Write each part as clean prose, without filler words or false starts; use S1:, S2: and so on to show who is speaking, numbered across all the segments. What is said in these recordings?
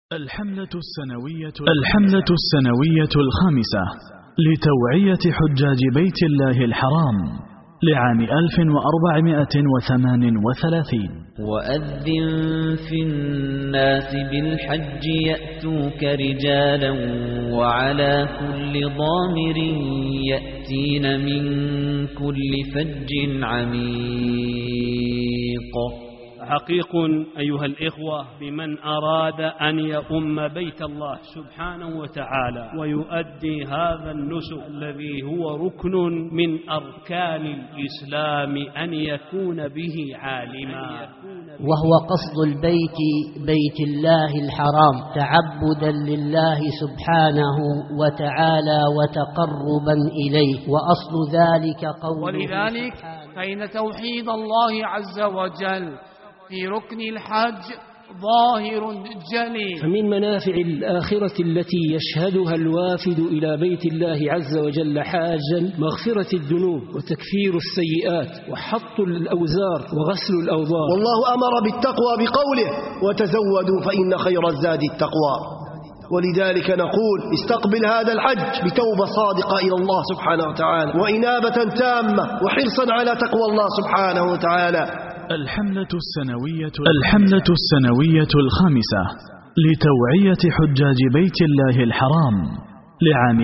S1: الحملة السنوية الخامسة لتوعية حجاج بيت الله الحرام لعام 1438.
S2: وأذن في الناس بالحج يأتوك رجالا وعلى كل ضامر يأتين من كل فج عميق.
S3: حقيق أيها الإخوة بمن أراد أن يؤم بيت الله سبحانه وتعالى ويؤدي هذا النسك الذي هو ركن من أركان الإسلام أن يكون به عالما،
S4: وهو قصد البيت بيت الله الحرام تعبدا لله سبحانه وتعالى وتقربا إليه، وأصل ذلك قوله
S5: ولذلك فإن توحيد الله عز وجل في ركن الحج ظاهر جلي.
S6: فمن منافع الآخرة التي يشهدها الوافد إلى بيت الله عز وجل حاجا مغفرة الذنوب وتكفير السيئات وحط الأوزار وغسل الأوضار.
S7: والله أمر بالتقوى بقوله وتزودوا فإن خير الزاد التقوى. ولذلك نقول استقبل هذا الحج بتوبة صادقة إلى الله سبحانه وتعالى وإنابة تامة وحرصا على تقوى الله سبحانه وتعالى.
S1: الحملة السنوية الخامسة لتوعية حجاج بيت الله الحرام لعام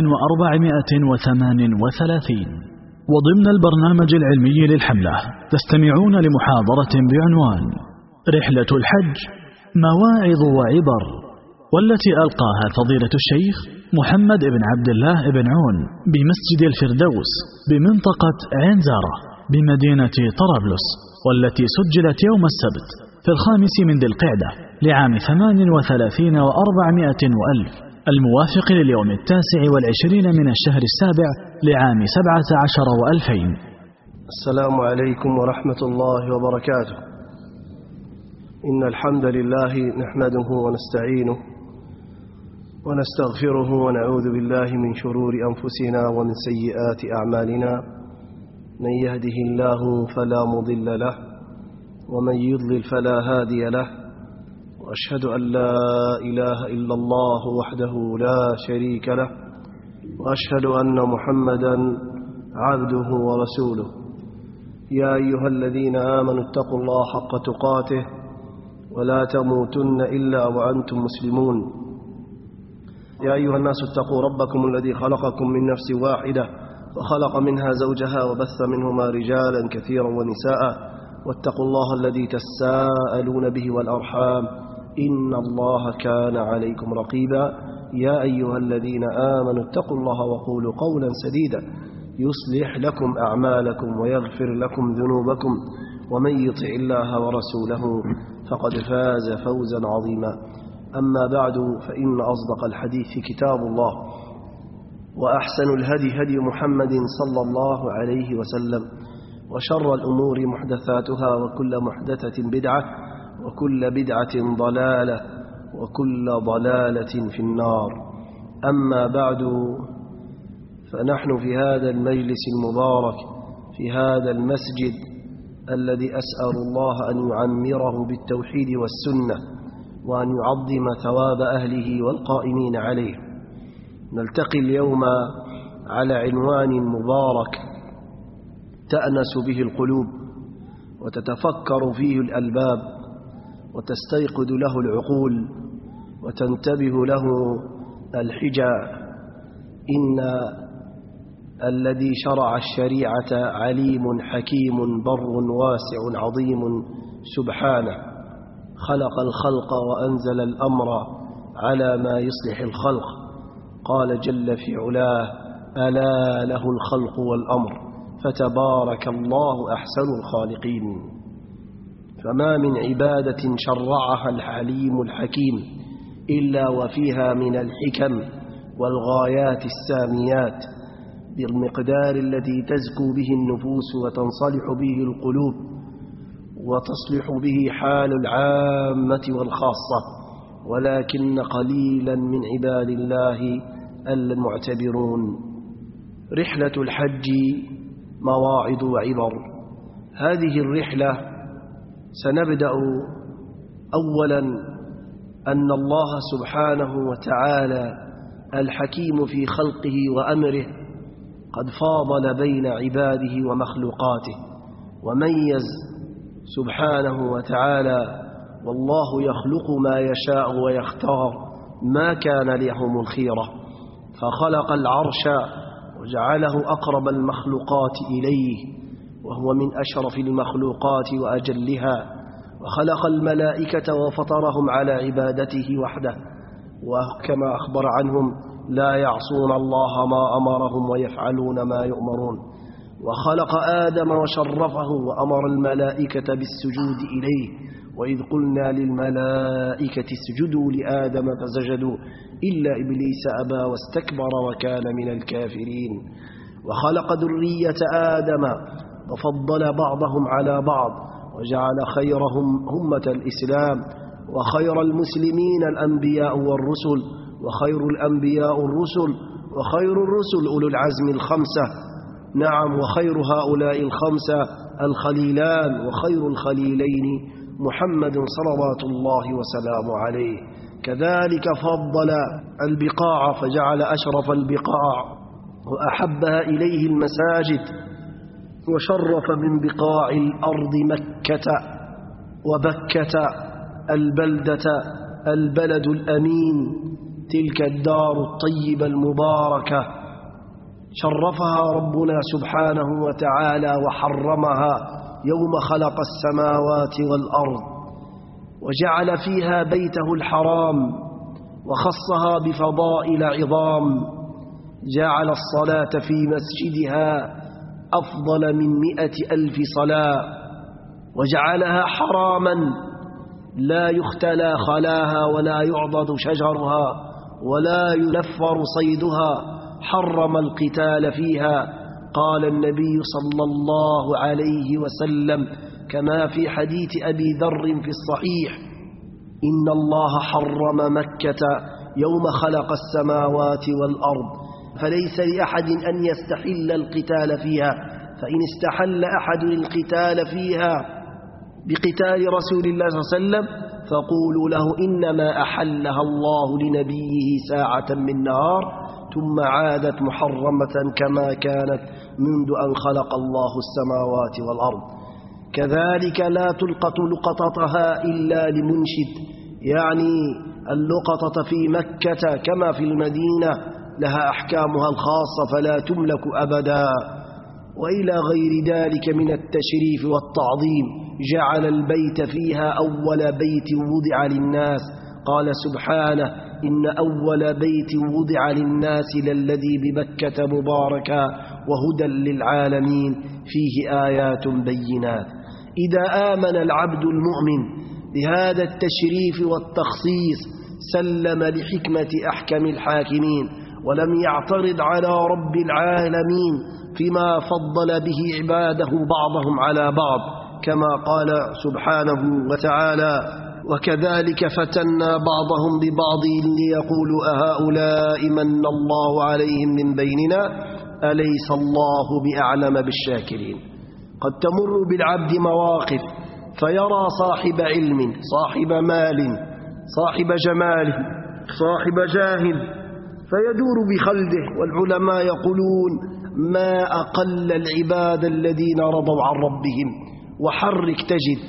S1: 1438. وضمن البرنامج العلمي للحملة تستمعون لمحاضرة بعنوان رحلة الحج مواعظ وعبر، والتي ألقاها فضيلة الشيخ محمد بن عبد الله بن عون بمسجد الفردوس بمنطقة عين زارة بمدينة طرابلس، والتي سجلت يوم السبت في 5 من ذي القعدة لعام 38 و400 وألف، الموافق لليوم 29 من الشهر السابع لعام 17 و2000.
S7: السلام عليكم ورحمة الله وبركاته. إن الحمد لله نحمده ونستعينه ونستغفره ونعوذ بالله من شرور أنفسنا ومن سيئات أعمالنا، من يهده الله فلا مضل له ومن يضلل فلا هادي له، وأشهد أن لا إله إلا الله وحده لا شريك له، وأشهد أن محمدا عبده ورسوله. يا أيها الذين آمنوا اتقوا الله حق تقاته ولا تموتن إلا وأنتم مسلمون. يا أيها الناس اتقوا ربكم الذي خلقكم من نفس واحدة وخلق منها زوجها وبث منهما رجالا كثيرا ونساء، واتقوا الله الذي تساءلون به والأرحام إن الله كان عليكم رقيبا. يا أيها الذين آمنوا اتقوا الله وقولوا قولا سديدا يصلح لكم أعمالكم ويغفر لكم ذنوبكم، ومن يطع الله ورسوله فقد فاز فوزا عظيما. أما بعد، فإن أصدق الحديث كتاب الله، وأحسن الهدي هدي محمد صلى الله عليه وسلم، وشر الأمور محدثاتها وكل محدثة بدعة وكل بدعة ضلالة وكل ضلالة في النار. أما بعد، فنحن في هذا المجلس المبارك في هذا المسجد الذي أسأل الله أن يعمره بالتوحيد والسنة وأن يعظم ثواب أهله والقائمين عليه، نلتقي اليوم على عنوان مبارك تأنس به القلوب وتتفكر فيه الألباب وتستيقظ له العقول وتنتبه له الحجى. إن الذي شرع الشريعة عليم حكيم بر واسع عظيم سبحانه، خلق الخلق وأنزل الأمر على ما يصلح الخلق. قال جل في علاه: ألا له الخلق والأمر فتبارك الله أحسن الخالقين. فما من عبادة شرعها الحليم الحكيم إلا وفيها من الحكم والغايات الساميات بالمقدار الذي تزكو به النفوس وتنصلح به القلوب وتصلح به حال العامة والخاصة، ولكن قليلا من عباد الله المعتبرون. رحلة الحج مواعظ وعبر. هذه الرحلة سنبدأ أولا أن الله سبحانه وتعالى الحكيم في خلقه وأمره قد فاضل بين عباده ومخلوقاته وميز سبحانه وتعالى، والله يخلق ما يشاء ويختار ما كان لهم الخيرة، فخلق العرش وجعله أقرب المخلوقات إليه وهو من أشرف المخلوقات وأجلها، وخلق الملائكة وفطرهم على عبادته وحده، وكما أخبر عنهم لا يعصون الله ما أمرهم ويفعلون ما يؤمرون. وخلق آدم وشرفه وأمر الملائكة بالسجود إليه، وإذ قلنا للملائكة اسجدوا لآدم فسجدوا إلا إبليس أبى واستكبر وكان من الكافرين. وخلق ذرية آدم وفضل بعضهم على بعض وجعل خيرهم أمة الإسلام، وخير المسلمين الأنبياء والرسل، وخير الأنبياء الرسل، وخير الرسل أولو العزم الخمسة. نعم، وخير هؤلاء الخمسة الخليلان، وخير الخليلين محمد صلوات الله وسلامه عليه. كذلك فضل البقاع فجعل أشرف البقاع وأحبها إليه المساجد، وشرف من بقاع الأرض مكة وبكة البلدة البلد الأمين، تلك الدار الطيبة المباركة شرفها ربنا سبحانه وتعالى وحرمها يوم خلق السماوات والأرض، وجعل فيها بيته الحرام وخصها بفضائل عظام، جعل الصلاة في مسجدها أفضل من 100,000 صلاة، وجعلها حراما لا يختلى خلاها ولا يعضد شجرها ولا ينفر صيدها، حرم القتال فيها. قال النبي صلى الله عليه وسلم كما في حديث أبي ذر في الصحيح: إن الله حرم مكة يوم خلق السماوات والأرض، فليس لأحد أن يستحل القتال فيها، فإن استحل أحد القتال فيها بقتال رسول الله صلى الله عليه وسلم فقولوا له إنما أحلها الله لنبيه ساعة من نهار ثم عادت محرمة كما كانت منذ أن خلق الله السماوات والأرض. كذلك لا تلقط لقطتها إلا لمنشد، يعني اللقطة في مكة كما في المدينة لها أحكامها الخاصة فلا تملك أبدا. وإلى غير ذلك من التشريف والتعظيم، جعل البيت فيها أول بيت وضع للناس، قال سبحانه: إن أول بيت وضع للناس للذي ببكة مباركا وهدى للعالمين فيه آيات بينات. إذا آمن العبد المؤمن بهذا التشريف والتخصيص سلم لحكمة أحكم الحاكمين، ولم يعترض على رب العالمين فيما فضل به عباده بعضهم على بعض، كما قال سبحانه وتعالى: وكذلك فتنا بعضهم ببعض ليقولوا أهؤلاء من الله عليهم من بيننا أليس الله بأعلم بالشاكرين. قد تمر بالعبد مواقف فيرى صاحب علم، صاحب مال، صاحب جمال، صاحب جاه، فيدور بخلده. والعلماء يقولون: ما أقل العباد الذين رضوا عن ربهم. وحرك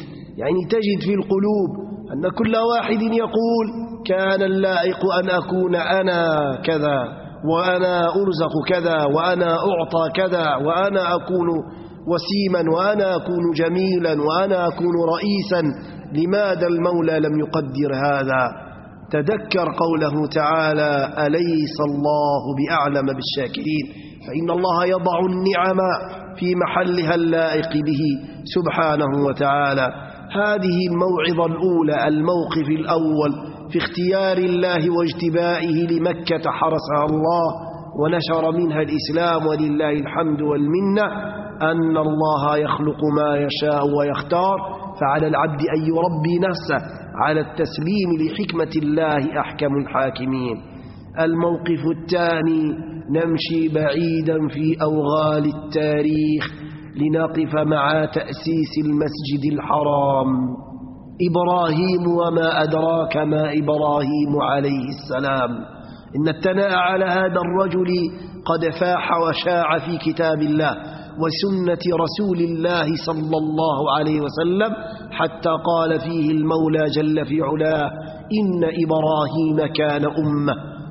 S7: تجد في القلوب أن كل واحد يقول: كان اللائق أن أكون أنا كذا، وأنا أرزق كذا، وأنا أعطى كذا، وأنا أكون وسيما، وأنا أكون جميلا، وأنا أكون رئيسا. لماذا المولى لم يقدر هذا؟ تذكر قوله تعالى: أليس الله بأعلم بالشاكرين، فإن الله يضع النعم في محلها اللائق به سبحانه وتعالى. هذه الموعظة الأولى، الموقف الأول في اختيار الله واجتبائه لمكة حرسها الله ونشر منها الإسلام ولله الحمد والمنة، أن الله يخلق ما يشاء ويختار، فعلى العبد أن يربي نفسه على التسليم لحكمة الله أحكم الحاكمين. الموقف الثاني، نمشي بعيدا في أوغال التاريخ لنقف مع تأسيس المسجد الحرام. إبراهيم وما أدراك ما إبراهيم عليه السلام. إن الثناء على هذا الرجل قد فاح وشاع في كتاب الله وسنة رسول الله صلى الله عليه وسلم، حتى قال فيه المولى جل في علاه: إن إبراهيم كان أمة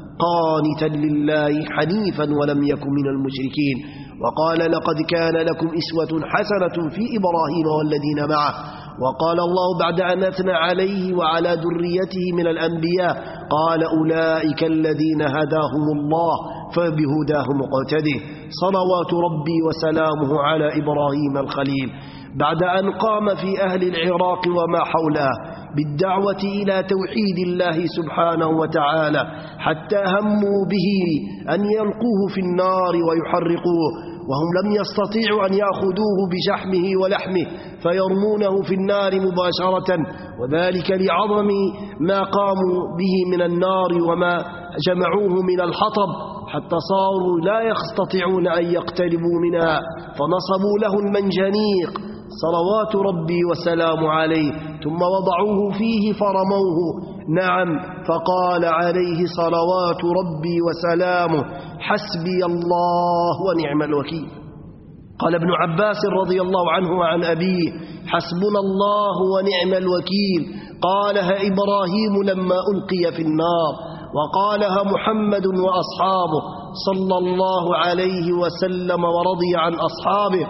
S7: قانتا لله حنيفا ولم يكن من المشركين. وقال: لقد كان لكم إسوة حسنة في إبراهيم والذين معه. وقال الله بعد أن أثنى عليه وعلى ذريته من الأنبياء قال: أولئك الذين هداهم الله فبهداهم اقتده. صلوات ربي وسلامه على إبراهيم الخليل، بعد أن قام في أهل العراق وما حولها بالدعوة إلى توحيد الله سبحانه وتعالى، حتى هموا به أن يلقوه في النار ويحرقوه، وهم لم يستطيعوا أن يأخذوه بشحمه ولحمه فيرمونه في النار مباشرة، وذلك لعظم ما قاموا به من النار وما جمعوه من الحطب، حتى صاروا لا يستطيعون أن يقتربوا منها، فنصبوا له المنجنيق صلوات ربي وسلام عليه، ثم وضعوه فيه فرموه. نعم، فقال عليه صلوات ربي وسلامه: حسبي الله ونعم الوكيل. قال ابن عباس رضي الله عنه وعن أبيه: حسبنا الله ونعم الوكيل. قالها إبراهيم لما ألقي في النار، وقالها محمد وأصحابه صلى الله عليه وسلم ورضي عن أصحابه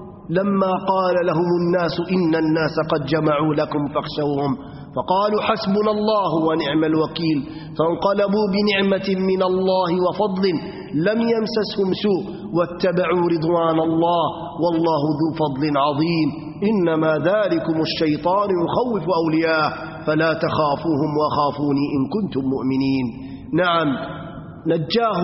S7: لما قال لهم الناس: إن الناس قد جمعوا لكم فاخشوهم، فقالوا: حسبنا الله ونعم الوكيل، فانقلبوا بنعمة من الله وفضل لم يمسسهم سوء واتبعوا رضوان الله، والله ذو فضل عظيم. إنما ذلكم الشيطان يخوف أولياءه فلا تخافوهم وخافوني إن كنتم مؤمنين. نعم، نجاه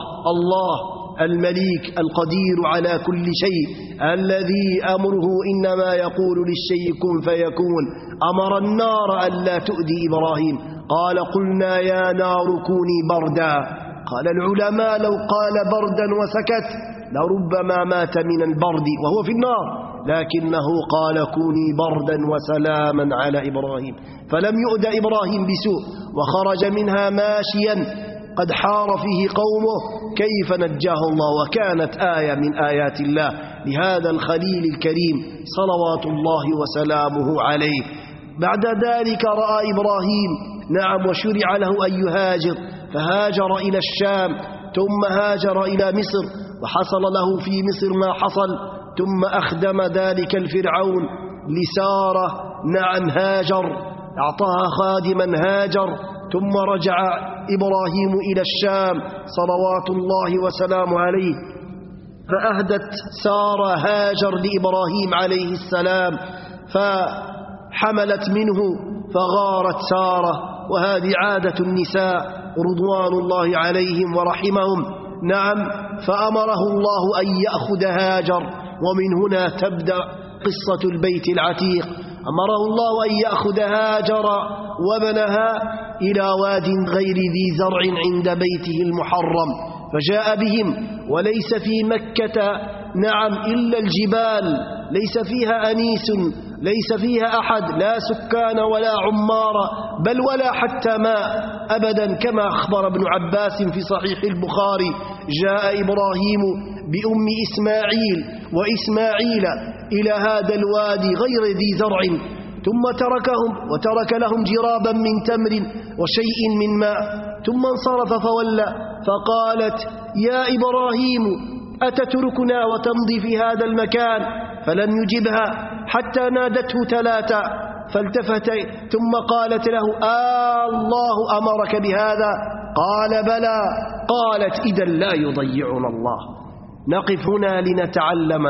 S7: الله المليك القدير على كل شيء، الذي أمره إنما يقول للشيء كن فيكون. أمر النار ألا تؤذي إبراهيم، قال: قلنا يا نار كوني بردا. قال العلماء: لو قال بردا وسكت لربما مات من البرد وهو في النار، لكنه قال: كوني بردا وسلاما على إبراهيم، فلم يؤذ إبراهيم بسوء، وخرج منها ماشيا قد حار فيه قومه. كيف نجاه الله، وكانت آية من آيات الله لهذا الخليل الكريم صلوات الله وسلامه عليه. بعد ذلك رأى إبراهيم وشرع له أن يهاجر، فهاجر إلى الشام، ثم هاجر إلى مصر، وحصل له في مصر ما حصل، ثم أخدم ذلك الفرعون لسارة هاجر، أعطاها خادما هاجر، ثم رجع إبراهيم إلى الشام صلوات الله وسلامه عليه، فأهدت سارة هاجر لإبراهيم عليه السلام، فحملت منه فغارت سارة، وهذه عادة النساء رضوان الله عليهم ورحمهم. فأمره الله أن يأخذ هاجر، ومن هنا تبدأ قصة البيت العتيق. أمره الله أن يأخذ هاجر وابنها إلى واد غير ذي زرع عند بيته المحرم، فجاء بهم، وليس في مكة إلا الجبال، ليس فيها أنيس، ليس فيها أحد، لا سكان ولا عمار، بل ولا حتى ماء أبدا، كما أخبر ابن عباس في صحيح البخاري: جاء إبراهيم بأم إسماعيل وإسماعيل إلى هذا الوادي غير ذي زرع، ثم تركهم وترك لهم جرابا من تمر وشيء من ماء، ثم انصرف فولى، فقالت: يا إبراهيم أتتركنا وتمضي في هذا المكان؟ فلم يجبها حتى نادته ثلاثة، فالتفت ثم قالت له: الله أمرك بهذا؟ قال: بلى. قالت: إذا لا يضيعنا الله. نقف هنا لنتعلم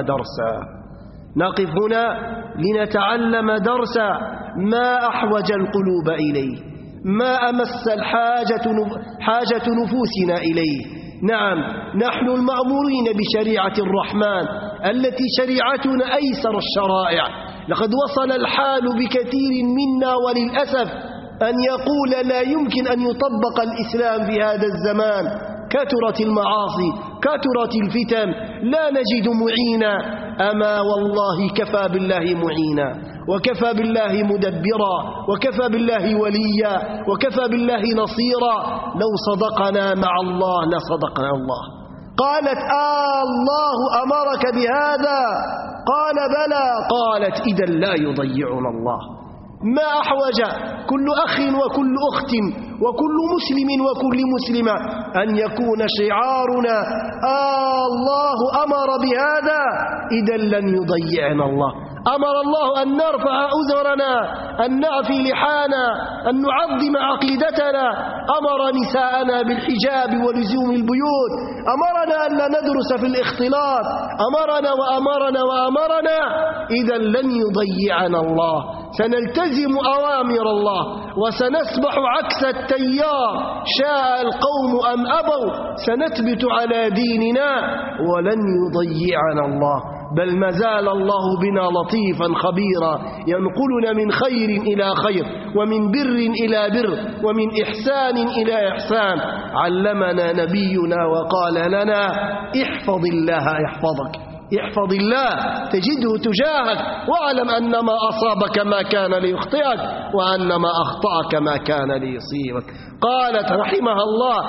S7: درسا، ما أحوج القلوب إليه، ما أمس حاجة نفوسنا إليه. نحن المأمورين بشريعة الرحمن التي شريعتنا أيسر الشرائع. لقد وصل الحال بكثير منا وللأسف أن يقول لا يمكن أن يطبق الإسلام في هذا الزمان، كثرت المعاصي، كثرت الفتن، لا نجد معينا. أما والله كفى بالله معينا، وكفى بالله مدبرا وكفى بالله وليا وكفى بالله نصيرا. لو صدقنا مع الله لصدقنا الله. قالت الله أمرك بهذا؟ قال بلى. قالت إذا لا يضيعنا الله. ما أحوج كل أخ وكل أخت وكل مسلم وكل مسلمة أن يكون شعارنا الله أمر بهذا، إذا لن يضيعنا الله. أمر الله أن نرفع أزرنا، أن نعفي لحانا، أن نعظم عقيدتنا. أمر نساءنا بالحجاب ولزوم البيوت. أمرنا أن لا ندرس في الاختلاط. أمرنا وأمرنا وأمرنا. إذا لن يضيعنا الله. سنلتزم أوامر الله وسنسبح عكس التيار، شاء القوم أم أبوا. سنثبت على ديننا ولن يضيعنا الله. بل ما زال الله بنا لطيفا خبيرا، ينقلنا من خير إلى خير، ومن بر إلى بر، ومن إحسان إلى إحسان. علمنا نبينا وقال لنا احفظ الله يحفظك، احفظ الله تجده تجاهك، واعلم أن ما أصابك ما كان ليخطئك، وأن ما أخطأك ما كان ليصيبك. قالت رحمها الله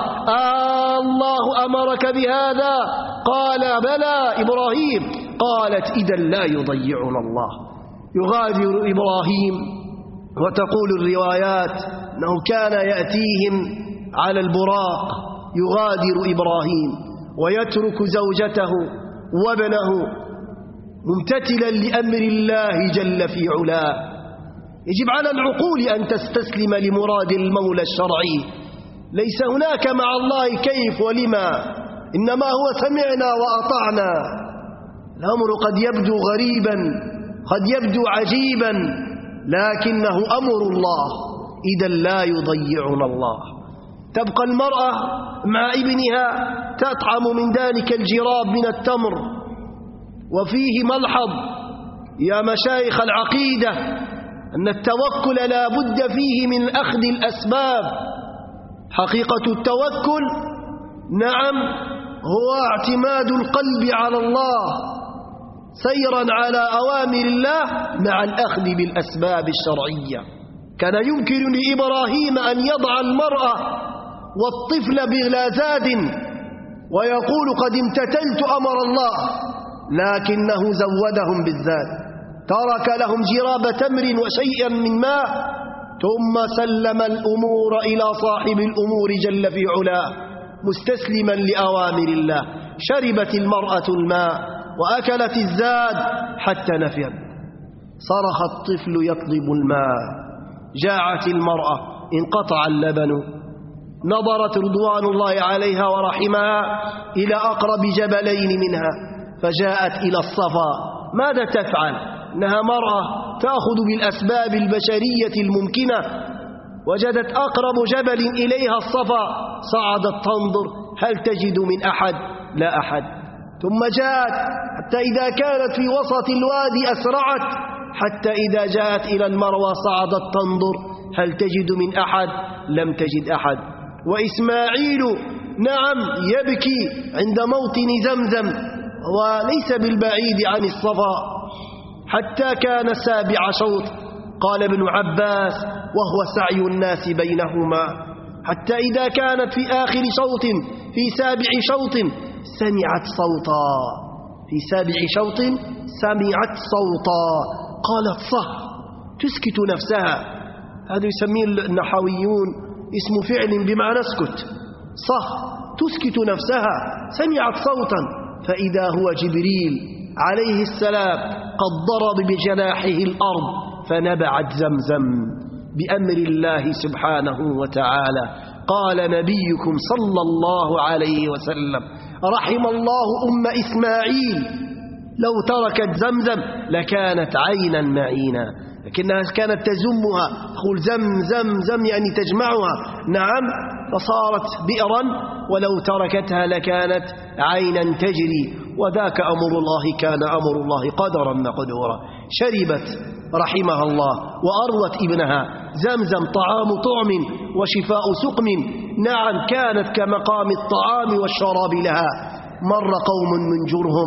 S7: الله أمرك بهذا؟ قال بلى إبراهيم. قالت إذا لا يضيعنا الله. يغادر إبراهيم، وتقول الروايات أنه كان يأتيهم على البراق، يغادر إبراهيم ويترك زوجته وابنه ممتثلا لأمر الله جل في علاه. يجب على العقول أن تستسلم لمراد المولى الشرعي. ليس هناك مع الله كيف ولما، إنما هو سمعنا وأطعنا. الأمر قد يبدو غريبا، قد يبدو عجيبا، لكنه أمر الله. إذا لا يضيعنا الله. تبقى المرأة مع ابنها تطعم من ذلك الجراب من التمر. وفيه ملحظ يا مشايخ العقيدة أن التوكل لا بد فيه من أخذ الأسباب. حقيقة التوكل نعم هو اعتماد القلب على الله، سيرا على أوامر الله مع الأخذ بالأسباب الشرعية. كان يمكن لإبراهيم أن يضع المرأة والطفل بلا زاد ويقول قد امتثلت أمر الله، لكنه زودهم بالزاد. ترك لهم جراب تمر وشيئا من ماء، ثم سلم الأمور إلى صاحب الأمور جل في علاه مستسلما لأوامر الله. شربت المرأة الماء وأكلت الزاد حتى نفد. صرخ الطفل يطلب الماء. جاعت المرأة، انقطع اللبن. نظرت رضوان الله عليها ورحمها إلى أقرب جبلين منها، فجاءت إلى الصفا. ماذا تفعل؟ إنها مرأة تأخذ بالأسباب البشرية الممكنة. وجدت أقرب جبل إليها الصفا، صعدت تنظر هل تجد من أحد؟ لا أحد. ثم جاءت حتى إذا كانت في وسط الوادي أسرعت، حتى إذا جاءت إلى المروى صعدت تنظر هل تجد من أحد؟ لم تجد أحد. وإسماعيل نعم يبكي عند موطن زمزم، وليس بالبعيد عن الصفا، حتى كان سابع شوط. قال ابن عباس وهو سعي الناس بينهما، حتى إذا كانت في آخر شوط في سابع شوط سمعت صوتا، في سابع شوط سمعت صوتا. قالت صح، تسكت نفسها. هذا يسميه النحويون اسم فعل بمعنى اسكت. صح، تسكت نفسها. سمعت صوتا فإذا هو جبريل عليه السلام قد ضرب بجناحه الأرض فنبعت زمزم بأمر الله سبحانه وتعالى. قال نبيكم صلى الله عليه وسلم رحم الله أم إسماعيل، لو تركت زمزم لكانت عينا معينا، لكنها كانت تزمها، تقول زم زم زم يعني تجمعها. نعم، فصارت بئرا، ولو تركتها لكانت عينا تجري. وذاك أمر الله، كان أمر الله قدرا مقدورا. شربت رحمها الله وأروت ابنها. زمزم طعام طعم وشفاء سقم. نعم، كانت كمقام الطعام والشراب لها. مر قوم من جرهم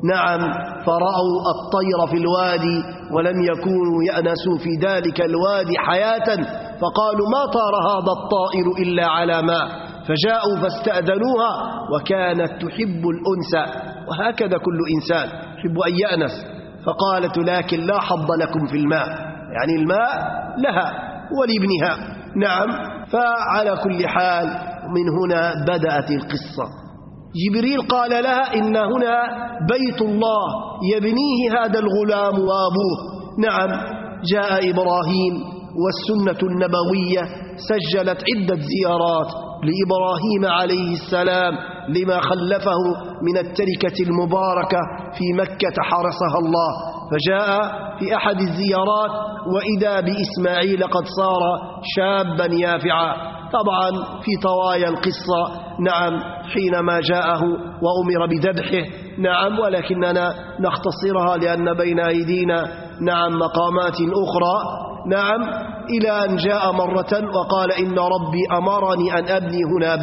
S7: نعم، فرأوا الطير في الوادي ولم يكونوا يأنسوا في ذلك الوادي حياة، فقالوا ما طار هذا الطائر إلا على ماء، فجاءوا فاستأذنوها وكانت تحب الأنس، وهكذا كل إنسان يحب أن يأنس، فقالت لكن لا حظ لكم في الماء، يعني الماء لها ولابنها. نعم، فعلى كل حال من هنا بدأت القصة. جبريل قال لها إن هنا بيت الله يبنيه هذا الغلام وأبوه. نعم، جاء إبراهيم والسنة النبوية سجلت عدة زيارات لإبراهيم عليه السلام لما خلفه من التركة المباركة في مكة حرسها الله، فجاء في أحد الزيارات وإذا بإسماعيل قد صار شابا يافعا. طبعا في طوايا القصة نعم حينما جاءه وأمر بذبحه، نعم، ولكننا نختصرها لأن بين أيدينا نعم مقامات أخرى. نعم، إلى أن جاء مرة وقال إن ربي أمرني أن أبني هنا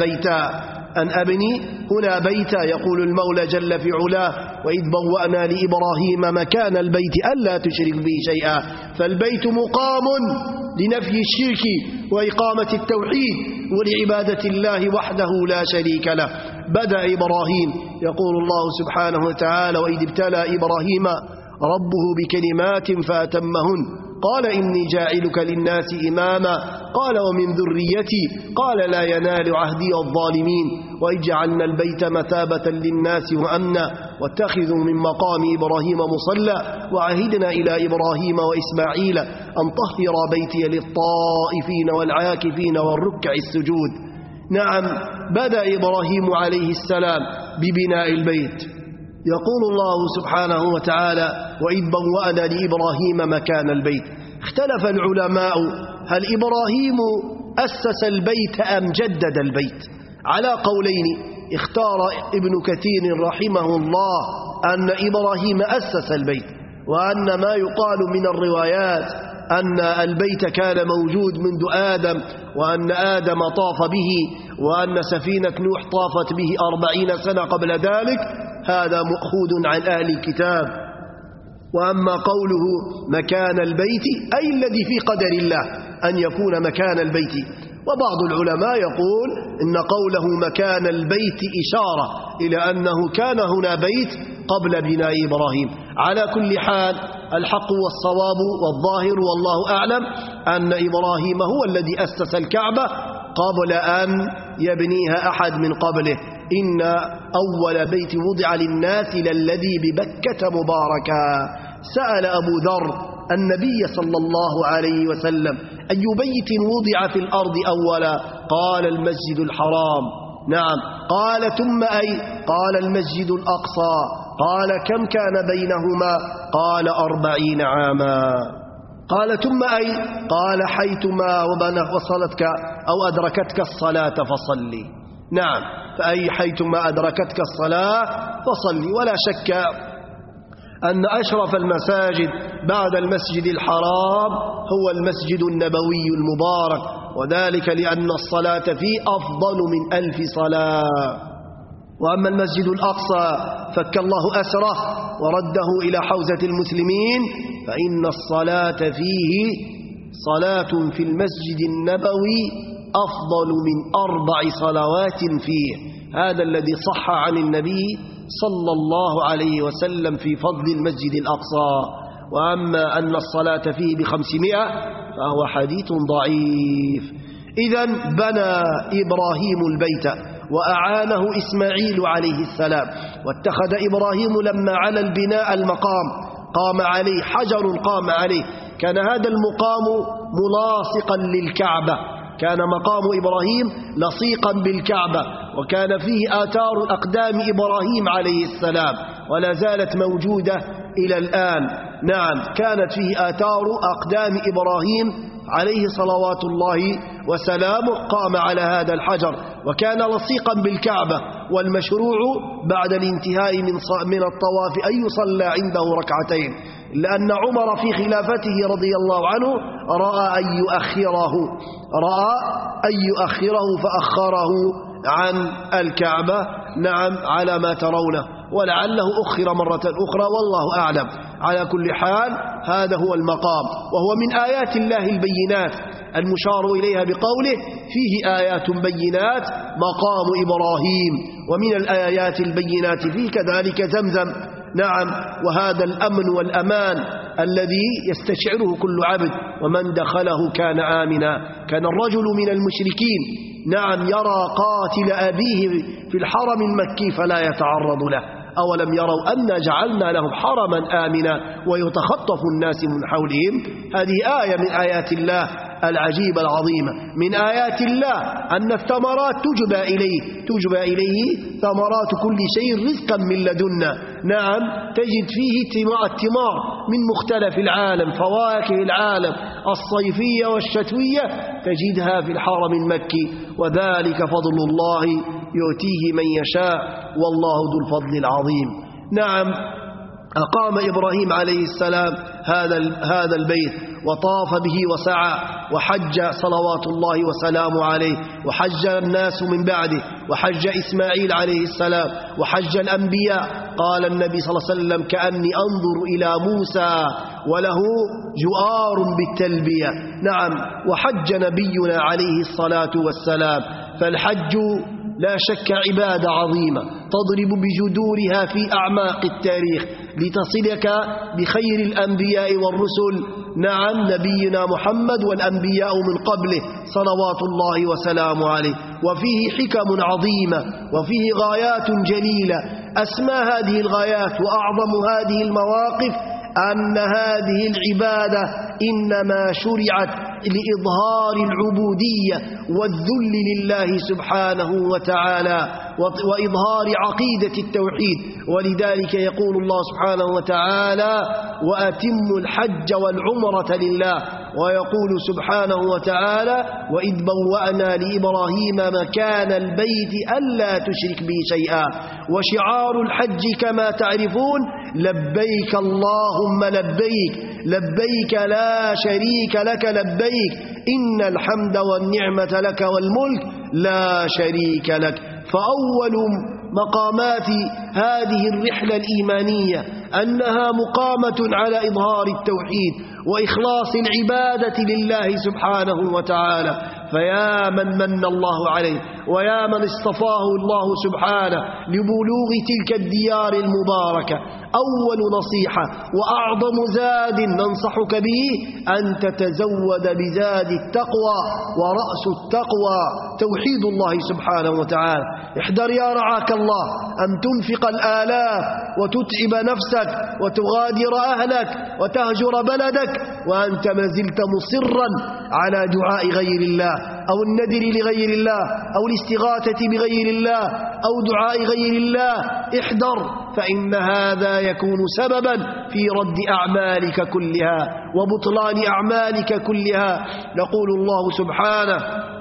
S7: بيتا، يقول المولى جل في علاه وإذ بوأنا لإبراهيم مكان البيت ألا تشرك به شيئا، فالبيت مقام لنفي الشرك وإقامة التوحيد ولعبادة الله وحده لا شريك له. بدأ إبراهيم، يقول الله سبحانه وتعالى وإذ ابتلى إبراهيم ربه بكلمات فأتمهن قال إني جاعلك للناس إماما قال ومن ذريتي قال لا ينال عهدي الظالمين وإذ جعلنا البيت مثابة للناس وأمنا واتخذوا من مقام إبراهيم مصلى وعهدنا إلى إبراهيم وإسماعيل أن طهر بيتي للطائفين والعاكفين والركع السجود. نعم، بدأ إبراهيم عليه السلام ببناء البيت. يقول الله سبحانه وتعالى وإذ بوأنا لإبراهيم مكان البيت. اختلف العلماء هل إبراهيم أسس البيت أم جدد البيت؟ على قولين. اختار ابن كثير رحمه الله أن إبراهيم أسس البيت، وأن ما يقال من الروايات أن البيت كان موجود منذ آدم، وأن آدم طاف به، وأن سفينة نوح طافت به 40 سنة قبل ذلك، هذا مأخوذ عن أهل الكتاب. وأما قوله مكان البيت أي الذي في قدر الله أن يكون مكان البيت. وبعض العلماء يقول إن قوله مكان البيت إشارة إلى أنه كان هنا بيت قبل بناء إبراهيم. على كل حال الحق والصواب والظاهر والله أعلم أن إبراهيم هو الذي أسس الكعبة قبل أن يبنيها أحد من قبله. إن أول بيت وضع للناس للذي ببكة مباركا. سأل أبو ذر النبي صلى الله عليه وسلم أي بيت وضع في الأرض أولا؟ قال المسجد الحرام. نعم. قال ثم أي؟ قال المسجد الأقصى. قال كم كان بينهما؟ قال 40 عاما. قال ثم أي؟ قال حيثما وصلتك أو أدركتك الصلاة فصلي. نعم، فأي حيثما أدركتك الصلاة فصلي. ولا شك أن أشرف المساجد بعد المسجد الحرام هو المسجد النبوي المبارك، وذلك لأن الصلاة فيه أفضل من 1000 صلاة. وأما المسجد الأقصى فك الله أسره ورده إلى حوزة المسلمين، فإن الصلاة فيه صلاة في المسجد النبوي أفضل من 4 صلوات فيه. هذا الذي صح عن النبي صلى الله عليه وسلم في فضل المسجد الأقصى. وأما أن الصلاة فيه ب500 فهو حديث ضعيف. إذن بنى إبراهيم البيت وأعانه إسماعيل عليه السلام، واتخذ إبراهيم لما على البناء المقام قام عليه حجر، قام عليه. كان هذا المقام ملاصقا للكعبة، كان مقام إبراهيم لصيقا بالكعبة، وكان فيه آثار أقدام إبراهيم عليه السلام ولا زالت موجودة إلى الآن. نعم، كانت فيه آثار أقدام إبراهيم عليه صلوات الله وسلامه، قام على هذا الحجر وكان لصيقا بالكعبة. والمشروع بعد الانتهاء من الطواف أن يصلى عنده ركعتين، لأن عمر في خلافته رضي الله عنه رأى أن يؤخره فأخره عن الكعبة. نعم، على ما ترونه. ولعله أخر مرة أخرى والله أعلم. على كل حال هذا هو المقام، وهو من آيات الله البينات المشار إليها بقوله فيه آيات بينات مقام إبراهيم، ومن الآيات البينات فيه كذلك زمزم. نعم، وهذا الأمن والأمان الذي يستشعره كل عبد، ومن دخله كان آمنا. كان الرجل من المشركين نعم يرى قاتل أبيه في الحرم المكي فلا يتعرض له. أولم يروا أن جعلنا لهم حرما آمنا ويتخطف الناس من حولهم. هذه آية من آيات الله العجيبة العظيمة. من آيات الله أن الثمرات تجبى إليه ثمرات كل شيء رزقا من لدنا. نعم، تجد فيه الثمار من مختلف العالم، فواكه العالم الصيفية والشتوية تجدها في الحرم المكي، وذلك فضل الله يؤتيه من يشاء والله ذو الفضل العظيم. نعم، أقام إبراهيم عليه السلام هذا البيت وطاف به وسعى وحج صلوات الله وسلامه عليه، وحج الناس من بعده، وحج إسماعيل عليه السلام، وحج الأنبياء. قال النبي صلى الله عليه وسلم كأني أنظر إلى موسى وله جؤار بالتلبية. نعم، وحج نبينا عليه الصلاة والسلام. فالحج لا شك عبادة عظيمة تضرب بجذورها في أعماق التاريخ لتصلك بخير الأنبياء والرسل. نعم، نبينا محمد والأنبياء من قبله صلوات الله وسلامه عليه. وفيه حكم عظيمة وفيه غايات جليلة. أسمى هذه الغايات وأعظم هذه المواقف أن هذه العبادة إنما شرعت لإظهار العبودية والذل لله سبحانه وتعالى وإظهار عقيدة التوحيد. ولذلك يقول الله سبحانه وتعالى وأتموا الحج والعمرة لله. ويقول سبحانه وتعالى وإذ بوأنا لإبراهيم مكان البيت ألا تشرك بي شيئا. وشعار الحج كما تعرفون لبيك اللهم لبيك، لبيك لا شريك لك لبيك، إن الحمد والنعمة لك والملك لا شريك لك. فأول مقامات هذه الرحلة الإيمانية أنها مقامة على إظهار التوحيد وإخلاص العبادة لله سبحانه وتعالى. فيا من من الله عليه ويا من اصطفاه الله سبحانه لبلوغ تلك الديار المباركة، أول نصيحة وأعظم زاد ننصحك به أن تتزود بزاد التقوى، ورأس التقوى توحيد الله سبحانه وتعالى. احذر يا رعاك الله أن تنفق الآلاف وتتعب نفسك وتغادر أهلك وتهجر بلدك وأنت ما زلت مصرا على دعاء غير الله أو الندر لغير الله أو الاستغاثة بغير الله أو دعاء غير الله. احذر، فإن هذا يكون سببا في رد أعمالك كلها وبطلان أعمالك كلها. يقول الله سبحانه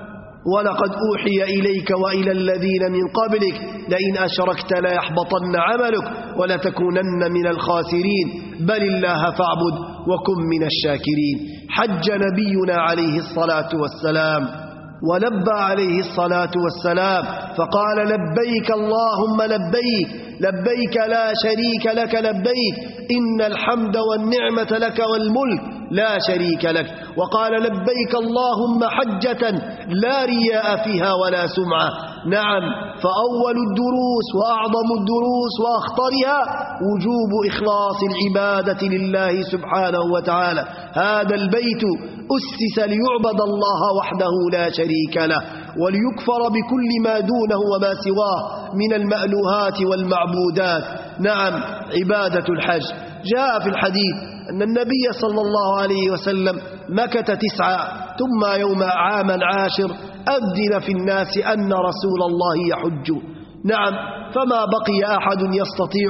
S7: ولقد أوحي إليك وإلى الذين من قبلك لئن أشركت ليحبطن عملك ولتكونن من الخاسرين بل الله فاعبد وكن من الشاكرين. حج نبينا عليه الصلاة والسلام ولبى عليه الصلاة والسلام فقال لبيك اللهم لبيك، لبيك لا شريك لك لبيك، إن الحمد والنعمة لك والملك لا شريك لك. وقال لبيك اللهم حجة لا رياء فيها ولا سمعة. نعم، فأول الدروس وأعظم الدروس وأخطرها وجوب إخلاص العبادة لله سبحانه وتعالى. هذا البيت أسس ليعبد الله وحده لا شريك له وليكفر بكل ما دونه وما سواه من المألوهات والمعبودات. نعم، عبادة الحج جاء في الحديث أن النبي صلى الله عليه وسلم مكث 9 ثم يوم عام 10 أذن في الناس أن رسول الله يحج. نعم، فما بقي أحد يستطيع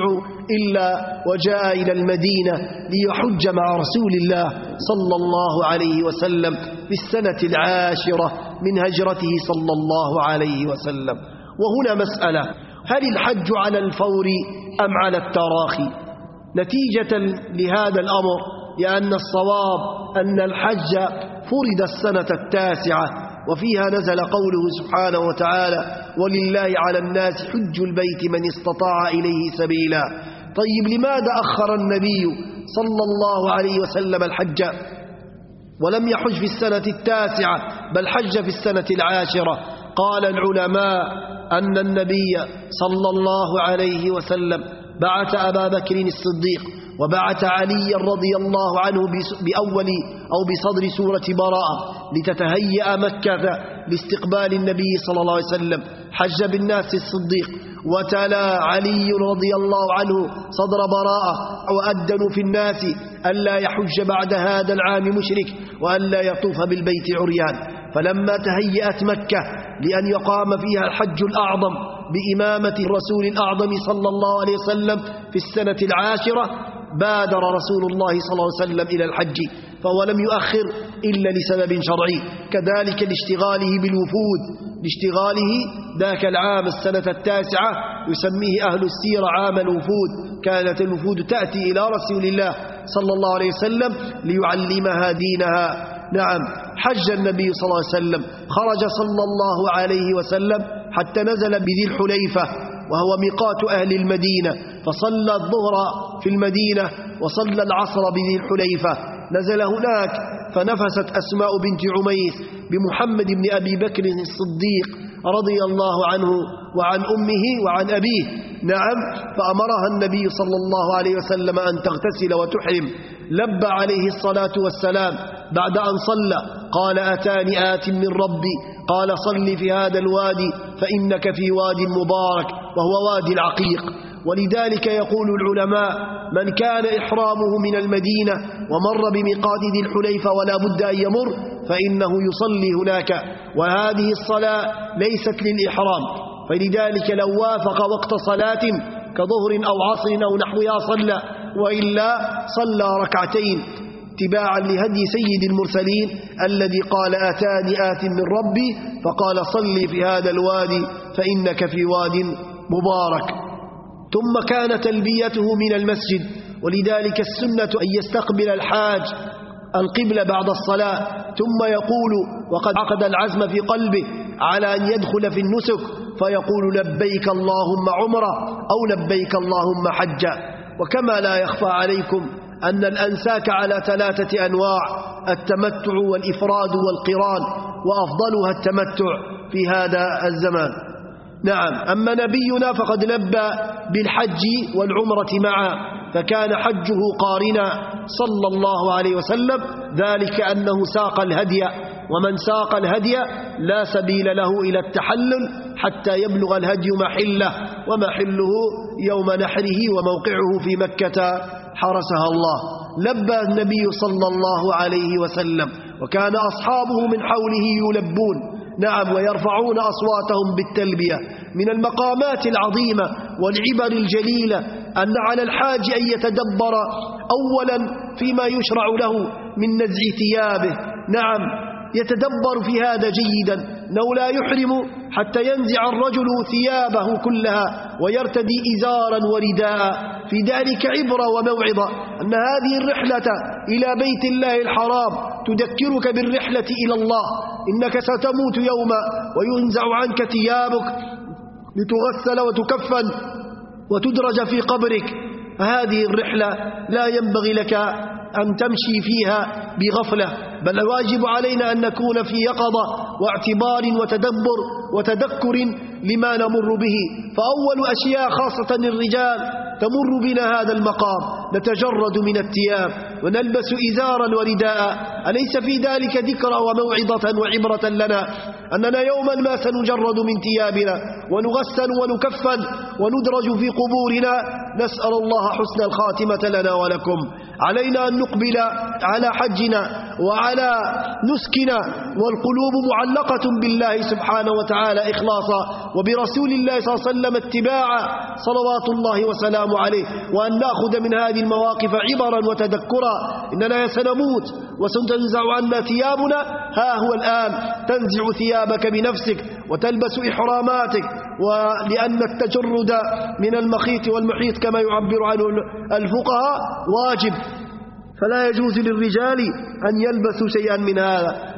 S7: إلا وجاء إلى المدينة ليحج مع رسول الله صلى الله عليه وسلم في السنة 10 من هجرته صلى الله عليه وسلم. وهنا مسألة، هل الحج على الفور أم على التراخي؟ نتيجة لهذا الأمر لأن الصواب أن الحج فرض السنة 9 وفيها نزل قوله سبحانه وتعالى ولله على الناس حج البيت من استطاع إليه سبيلا. طيب لماذا أخر النبي صلى الله عليه وسلم الحج ولم يحج في السنة 9 بل حج في السنة 10؟ قال العلماء أن النبي صلى الله عليه وسلم بعث أبا بكر الصديق وبعث علي رضي الله عنه بأول أو بصدر سورة براءة لتتهيأ مكة لاستقبال النبي صلى الله عليه وسلم. حج بالناس الصديق وتلا علي رضي الله عنه صدر براءة وأدنوا في الناس ألا يحج بعد هذا العام مشرك وألا يطوف بالبيت عريان. فلما تهيأت مكة لأن يقام فيها الحج الأعظم بإمامة الرسول الأعظم صلى الله عليه وسلم في السنة 10 بادر رسول الله صلى الله عليه وسلم إلى الحج، فهو لم يؤخر إلا لسبب شرعي. كذلك لاشتغاله بالوفود، لاشتغاله ذاك العام السنة 9 يسميه أهل السيرة عام الوفود. كانت الوفود تأتي إلى رسول الله صلى الله عليه وسلم ليعلمها دينها. نعم، حج النبي صلى الله عليه وسلم، خرج صلى الله عليه وسلم حتى نزل بذي الحليفة وهو ميقات أهل المدينة، فصلى الظهر في المدينة وصلى العصر بذي الحليفة. نزل هناك فنفست أسماء بنت عميس بمحمد بن أبي بكر الصديق رضي الله عنه وعن أمه وعن أبيه. نعم، فأمرها النبي صلى الله عليه وسلم أن تغتسل وتحرم. لبى عليه الصلاة والسلام بعد أن صلى، قال أتاني آت من ربي قال صل في هذا الوادي فإنك في واد مبارك وهو وادي العقيق. ولذلك يقول العلماء من كان إحرامه من المدينة ومر بميقات ذي الحليفة ولا بد أن يمر فإنه يصلي هناك، وهذه الصلاة ليست للإحرام، فلذلك لو وافق وقت صلاة كظهر أو عصر أو نحوها صلى، وإلا صلى ركعتين اتباعا لهدي سيد المرسلين الذي قال أتاني آت من ربي فقال صلي في هذا الوادي فإنك في واد مبارك. ثم كان تلبيته من المسجد، ولذلك السنة أن يستقبل الحاج القبلة بعد الصلاة ثم يقول وقد عقد العزم في قلبه على أن يدخل في النسك فيقول لبيك اللهم عمرة أو لبيك اللهم حجة. وكما لا يخفى عليكم أن الأنساك على 3 أنواع: التمتع والإفراد والقران، وأفضلها التمتع في هذا الزمان. نعم، أما نبينا فقد لبى بالحج والعمرة معا، فكان حجه قارنا صلى الله عليه وسلم، ذلك أنه ساق الهدي، ومن ساق الهدي لا سبيل له إلى التحلل حتى يبلغ الهدي محله، ومحله يوم نحره وموقعه في مكة حرسها الله. لبى النبي صلى الله عليه وسلم، وكان أصحابه من حوله يلبون، نعم، ويرفعون أصواتهم بالتلبية. من المقامات العظيمة والعبر الجليلة أن على الحاج أن يتدبر أولا فيما يشرع له من نزع ثيابه، نعم، يتدبر في هذا جيدا، أنه لا يحرم حتى ينزع الرجل ثيابه كلها ويرتدي إزارا ورداء. في ذلك عبرة وموعظة أن هذه الرحلة إلى بيت الله الحرام تذكرك بالرحلة إلى الله، إنك ستموت يوما وينزع عنك ثيابك لتغسل وتكفن وتدرج في قبرك. هذه الرحلة لا ينبغي لك أن تمشي فيها بغفلة، بل الواجب علينا أن نكون في يقظة واعتبار وتدبر وتذكر لما نمر به. فأول أشياء خاصة الرجال تمر بنا هذا المقام، نتجرد من الثياب ونلبس إزارا ورداء. أليس في ذلك ذكرى وموعظة وعبرة لنا أننا يوما ما سنجرد من ثيابنا ونغسل ونكفن وندرج في قبورنا؟ نسأل الله حسن الخاتمة لنا ولكم. علينا أن نقبل على حجنا وعلى نسكنا والقلوب معلقة بالله سبحانه وتعالى إخلاصا، وبرسول الله صلى الله عليه وسلم اتباعا صلوات الله وسلامه عليه، وأن نأخذ من هذه المواقف عبرا وتذكرا. إننا سنموت وستنزع عنا ثيابنا، ها هو الآن تنزع ثيابك بنفسك وتلبس إحراماتك، ولأن التجرد من المخيط والمحيط كما يعبر عنه الفقهاء واجب، فلا يجوز للرجال أن يلبسوا شيئا من هذا.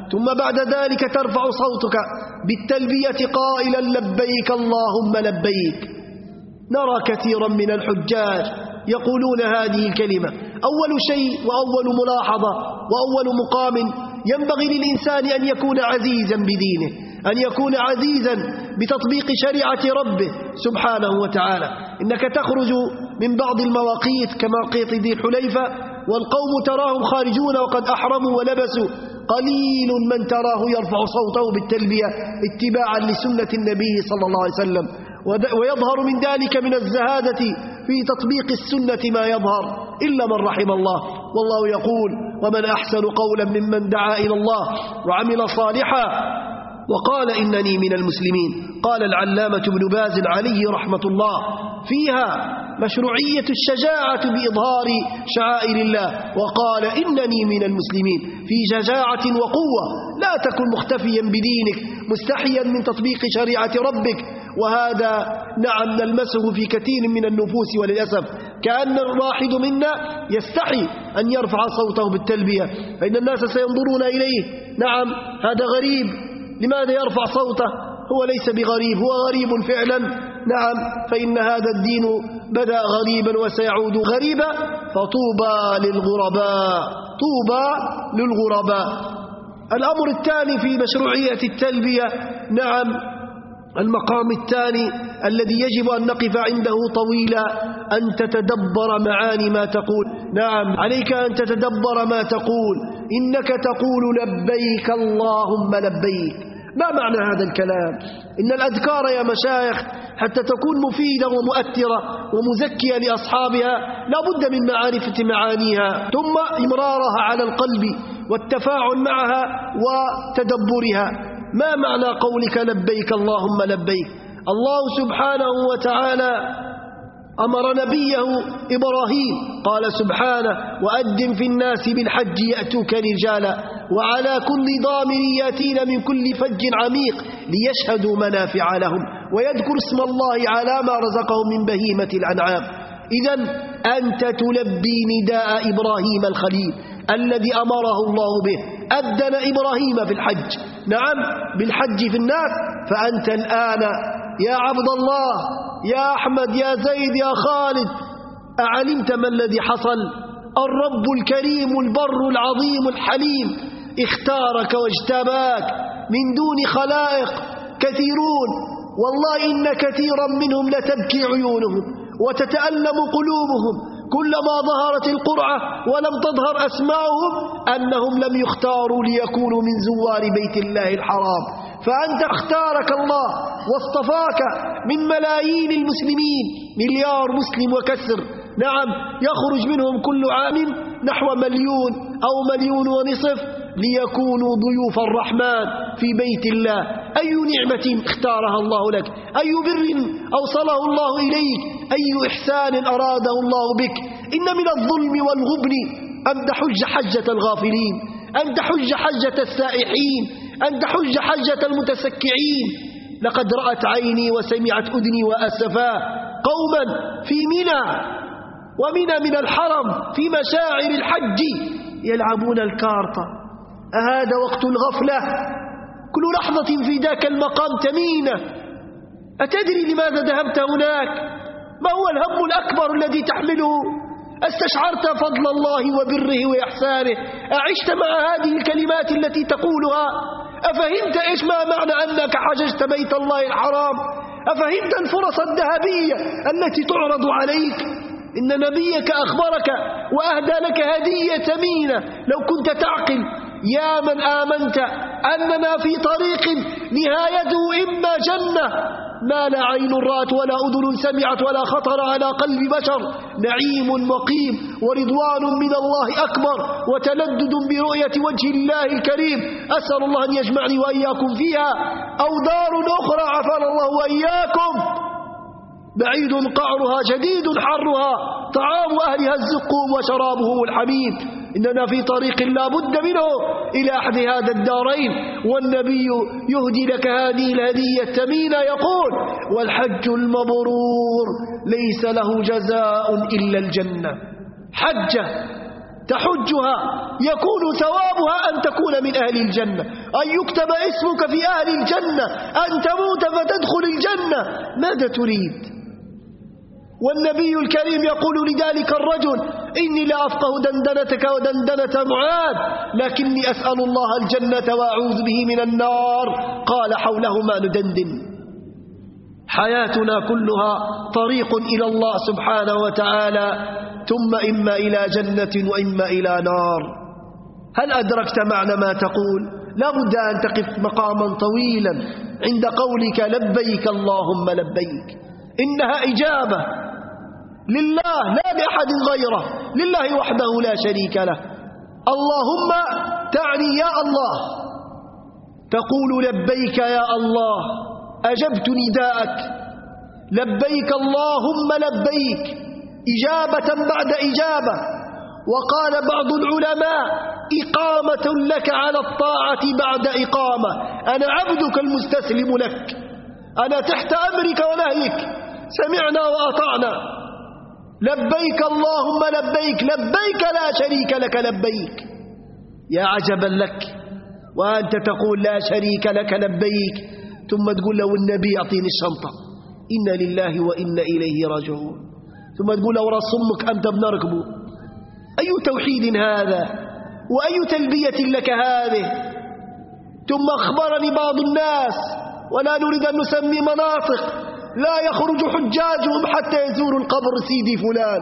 S7: ثم بعد ذلك ترفع صوتك بالتلبية قائلا لبيك اللهم لبيك. نرى كثيرا من الحجاج يقولون هذه الكلمة. أول شيء وأول ملاحظة وأول مقام ينبغي للإنسان أن يكون عزيزا بدينه، أن يكون عزيزا بتطبيق شريعة ربه سبحانه وتعالى. إنك تخرج من بعض المواقيت كمواقيت ذي الحليفة والقوم تراهم خارجون وقد أحرموا ولبسوا، قليل من تراه يرفع صوته بالتلبية اتباعا لسنة النبي صلى الله عليه وسلم، ويظهر من ذلك من الزهادة في تطبيق السنة ما يظهر إلا من رحم الله. والله يقول ومن أحسن قولا ممن دعا إلى الله وعمل صالحا وقال إنني من المسلمين. قال العلامة ابن باز عليه رحمة الله فيها مشروعية الشجاعة بإظهار شعائر الله، وقال إنني من المسلمين في شجاعة وقوة. لا تكن مختفيا بدينك مستحيا من تطبيق شريعة ربك، وهذا نعم نلمسه في كثير من النفوس وللأسف، كأن الواحد منا يستحي أن يرفع صوته بالتلبية فإن الناس سينظرون إليه، نعم هذا غريب، لماذا يرفع صوته؟ هو ليس بغريب، هو غريب فعلا، نعم، فإن هذا الدين بدأ غريبا وسيعود غريبا، فطوبى للغرباء، طوبى للغرباء. الأمر الثاني في مشروعية التلبية، نعم المقام الثاني الذي يجب أن نقف عنده طويلا، أن تتدبر معاني ما تقول. نعم عليك أن تتدبر ما تقول، إنك تقول لبيك اللهم لبيك. ما معنى هذا الكلام؟ إن الأذكار يا مشايخ حتى تكون مفيدة ومؤثرة ومزكية لأصحابها لا بد من معرفة معانيها، ثم إمرارها على القلب والتفاعل معها وتدبرها. ما معنى قولك لبيك اللهم لبيك؟ الله سبحانه وتعالى أمر نبيه إبراهيم قال سبحانه وأذن في الناس بالحج يأتوك رجالا وعلى كل ضامر يأتين من كل فج عميق ليشهدوا منافع لهم ويذكر اسم الله على ما رزقهم من بهيمة الأنعام. إذن أنت تلبي نداء إبراهيم الخليل الذي أمره الله به. أذن إبراهيم في الحج، نعم بالحج في الناس، فأنت الآن يا عبد الله يا أحمد يا زيد يا خالد أعلمت ما الذي حصل؟ الرب الكريم البر العظيم الحليم اختارك واجتباك من دون خلائق كثيرون، والله إن كثيرا منهم لتبكي عيونهم وتتألم قلوبهم كلما ظهرت القرعة ولم تظهر أسماؤهم أنهم لم يختاروا ليكونوا من زوار بيت الله الحرام، فأنت اختارك الله واصطفاك من ملايين المسلمين، مليار مسلم وكسر، نعم يخرج منهم كل عام نحو 1,000,000 أو 1,500,000 ليكونوا ضيوف الرحمن في بيت الله. أي نعمة اختارها الله لك، أي بر أوصله الله إليك، أي إحسان أراده الله بك. إن من الظلم والغبن أن تحج حجة الغافلين، أن تحج حجة السائحين، أن تحج حجة المتسكعين. لقد رأت عيني وسمعت أذني وأسفا قوما في منى ومنى من الحرم في مشاعر الحج يلعبون الكارطة. أهذا وقت الغفلة؟ كل لحظة في ذاك المقام ثمينة. أتدري لماذا ذهبت هناك؟ ما هو الهم الأكبر الذي تحمله؟ استشعرت فضل الله وبره وإحسانه؟ أعشت مع هذه الكلمات التي تقولها؟ أفهمت إيش ما معنى أنك حججت بيت الله الحرام؟ أفهمت الفرص الذهبية التي تعرض عليك؟ إن نبيك أخبرك وأهدى لك هدية ثمينة. لو كنت تعقل يا من آمنت أننا في طريق نهايته إما جنة ما لا عين رأت ولا أذن سمعت ولا خطر على قلب بشر، نعيم مقيم ورضوان من الله أكبر وتلذذ برؤية وجه الله الكريم، أسأل الله أن يجمعني وإياكم فيها، أو دار أخرى عافانا الله وإياكم بعيد قعرها شديد حرها طعام أهلها الزقوم وشرابه الحميم. إننا في طريق لا بد منه إلى أحد هذا الدارين، والنبي يهدي لك هذه الهدية الثمينة يقول والحج المبرور ليس له جزاء إلا الجنة. حجة تحجها يكون ثوابها أن تكون من أهل الجنة، أن يكتب اسمك في أهل الجنة، أن تموت فتدخل الجنة. ماذا تريد؟ والنبي الكريم يقول لذلك الرجل: إني لا أفقه دندنتك ودندنة معاذ، لكني أسأل الله الجنة وأعوذ به من النار. قال: حولهما ندندن. حياتنا كلها طريق إلى الله سبحانه وتعالى، ثم إما إلى جنة وإما إلى نار. هل أدركت معنى ما تقول؟ لا بد أن تقف مقاما طويلا عند قولك لبيك اللهم لبيك. إنها إجابة لله لا لأحد غيره، لله وحده لا شريك له. اللهم تعني يا الله، تقول لبيك يا الله، أجبت نداءك، لبيك اللهم لبيك، إجابة بعد إجابة. وقال بعض العلماء: إقامة لك على الطاعة بعد إقامة. أنا عبدك المستسلم لك، أنا تحت أمرك ونهيك، سمعنا وأطعنا. لبيك اللهم لبيك، لبيك لا شريك لك لبيك. يا عجبا لك، وأنت تقول لا شريك لك لبيك، ثم تقول له النبي أعطيني الشنطة، إنا لله وإنا إليه راجعون، ثم تقول له راس أمك أنت بنركبه. أي توحيد هذا؟ وأي تلبية لك هذه؟ ثم أخبرني بعض الناس، ولا نريد أن نسمي مناطق، لا يخرج حجاجهم حتى يزوروا القبر سيدي فلان،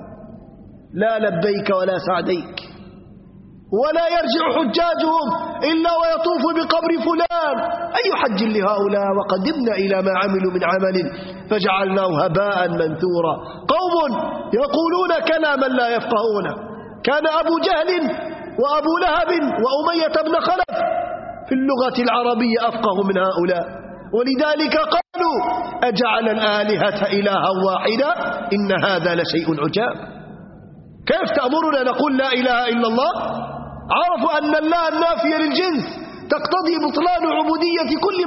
S7: لا لبيك ولا سعديك. ولا يرجع حجاجهم إلا ويطوف بقبر فلان. أي حج لهؤلاء؟ وقدمنا إلى ما عملوا من عمل فجعلناه هباء منثورا. قوم يقولون كلاما لا يفقهونه. كان أبو جهل وأبو لهب وأمية بن خلف في اللغة العربية أفقه من هؤلاء، ولذلك قالوا: أجعل الآلهة إلها واحدة إن هذا لشيء عجاب. كيف تأمرنا نقول لا إله إلا الله؟ عرفوا أن الله النافية للجنس تقتضي بطلان عبودية كل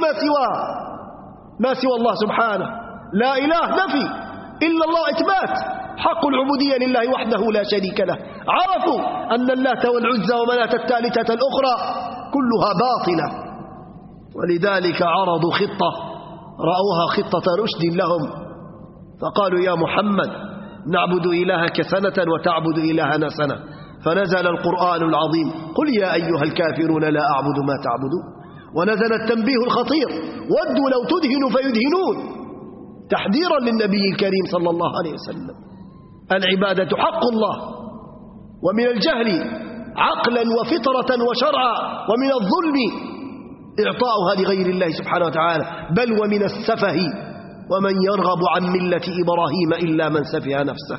S7: ما سوى الله سبحانه. لا إله نفي، إلا الله إثبات. حق العبودية لله وحده لا شريك له. عرفوا أن اللات والعزى ومناة الثالثة الأخرى كلها باطلة، ولذلك عرضوا خطة رأوها خطة رشد لهم، فقالوا: يا محمد نعبد إلهك سنة وتعبد إلهنا سنة. فنزل القرآن العظيم: قل يا أيها الكافرون لا أعبد ما تعبدون. ونزل التنبيه الخطير: ودوا لو تدهنوا فيدهنون، تحذيرا للنبي الكريم صلى الله عليه وسلم. العبادة حق الله، ومن الجهل عقلا وفطرة وشرعا، ومن الظلم إعطاؤها لغير الله سبحانه وتعالى، بل ومن السفه. ومن يرغب عن ملة إبراهيم إلا من سفه نفسه.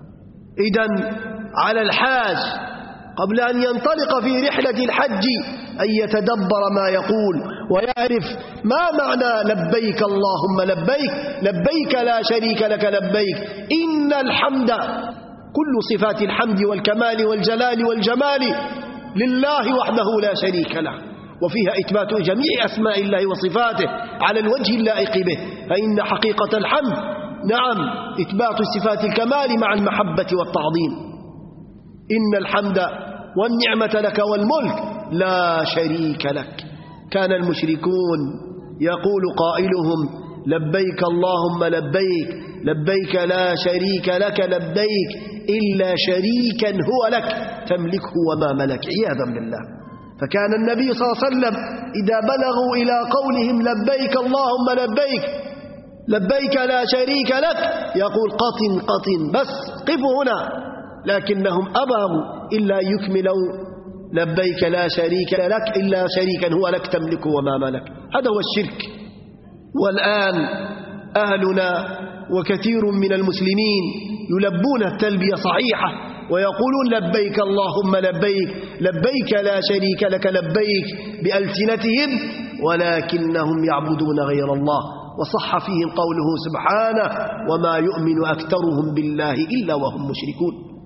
S7: إذن على الحاج قبل أن ينطلق في رحلة الحج أن يتدبر ما يقول ويعرف ما معنى لبيك اللهم لبيك، لبيك لا شريك لك لبيك. إن الحمد، كل صفات الحمد والكمال والجلال والجمال لله وحده لا شريك له، وفيها إثبات جميع أسماء الله وصفاته على الوجه اللائق به. فإن حقيقة الحمد نعم إثبات صفات الكمال مع المحبة والتعظيم. إن الحمد والنعمة لك والملك لا شريك لك. كان المشركون يقول قائلهم: لبيك اللهم لبيك، لبيك لا شريك لك لبيك، إلا شريكا هو لك تملكه وما ملك، عياذا بالله. فكان النبي صلى الله عليه وسلم إذا بلغوا إلى قولهم لبيك اللهم لبيك، لبيك لا شريك لك، يقول: قط بس قفوا هنا. لكنهم أبوا إلا يكملوا لبيك لا شريك لك إلا شريكا هو لك تملكه وما ملك. هذا هو الشرك. والآن أهلنا وكثير من المسلمين يلبون التلبية صحيحة ويقولون لبيك اللهم لبيك، لبيك لا شريك لك لبيك بألسنتهم، ولكنهم يعبدون غير الله. وصح فيهم قوله سبحانه: وما يؤمن أكثرهم بالله إلا وهم مشركون.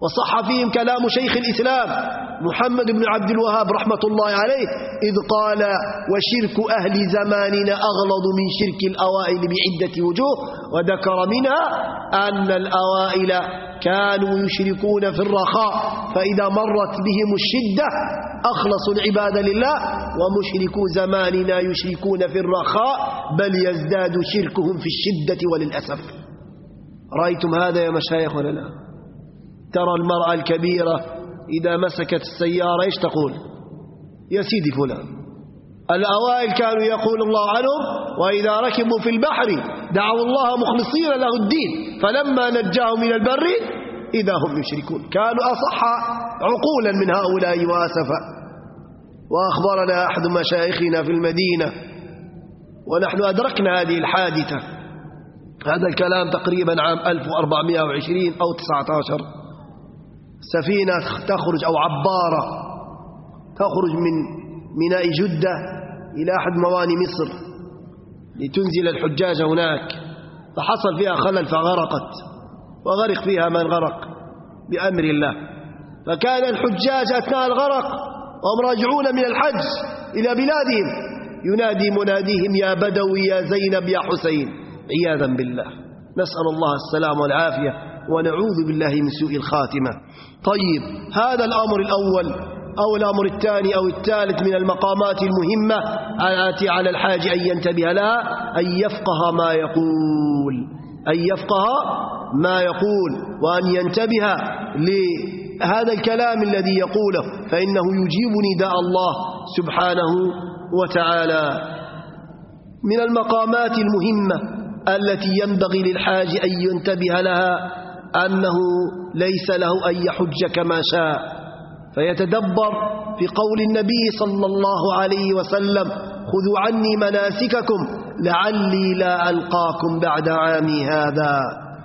S7: وصح فيهم كلام شيخ الإسلام محمد بن عبد الوهاب رحمة الله عليه إذ قال: وشرك أهل زماننا أغلظ من شرك الأوائل بعدة وجوه، وذكر منها أن الأوائل كانوا يشركون في الرخاء، فإذا مرت بهم الشدة أخلصوا العبادة لله، ومشركو زماننا يشركون في الرخاء بل يزداد شركهم في الشدة وللأسف. رأيتم هذا يا مشايخ ولا لا؟ ترى المرأة الكبيرة إذا مسكت السيارة إيش تقول؟ يا سيدي فلان. الأوائل كانوا يقول الله عنهم: وإذا ركبوا في البحر دعوا الله مخلصين له الدين فلما نجاهم من البر إذا هم يشركون. كانوا أصح عقولا من هؤلاء وأسفا. وأخبرنا أحد مشايخنا في المدينة ونحن أدركنا هذه الحادثة، هذا الكلام تقريبا عام 1420 أو 19، سفينة تخرج أو عبارة تخرج من ميناء جدة إلى أحد موانئ مصر لتنزل الحجاج هناك، فحصل فيها خلل فغرقت، وغرق فيها من غرق بأمر الله. فكان الحجاج أثناء الغرق وهم راجعون من الحج إلى بلادهم ينادي مناديهم: يا بدوي يا زينب يا حسين، عياذا بالله. نسأل الله السلام والعافية ونعوذ بالله من سوء الخاتمة. طيب، هذا الأمر الأول أو الأمر الثاني أو الثالث من المقامات المهمة التي على الحاج أن ينتبه لها، أن يفقه ما يقول وأن ينتبه لهذا الكلام الذي يقوله، فإنه يجيب نداء الله سبحانه وتعالى. من المقامات المهمة التي ينبغي للحاج أن ينتبه لها أنه ليس له أن يحج كما شاء، فيتدبر في قول النبي صلى الله عليه وسلم: خذوا عني مناسككم لعلي لا ألقاكم بعد عامي هذا.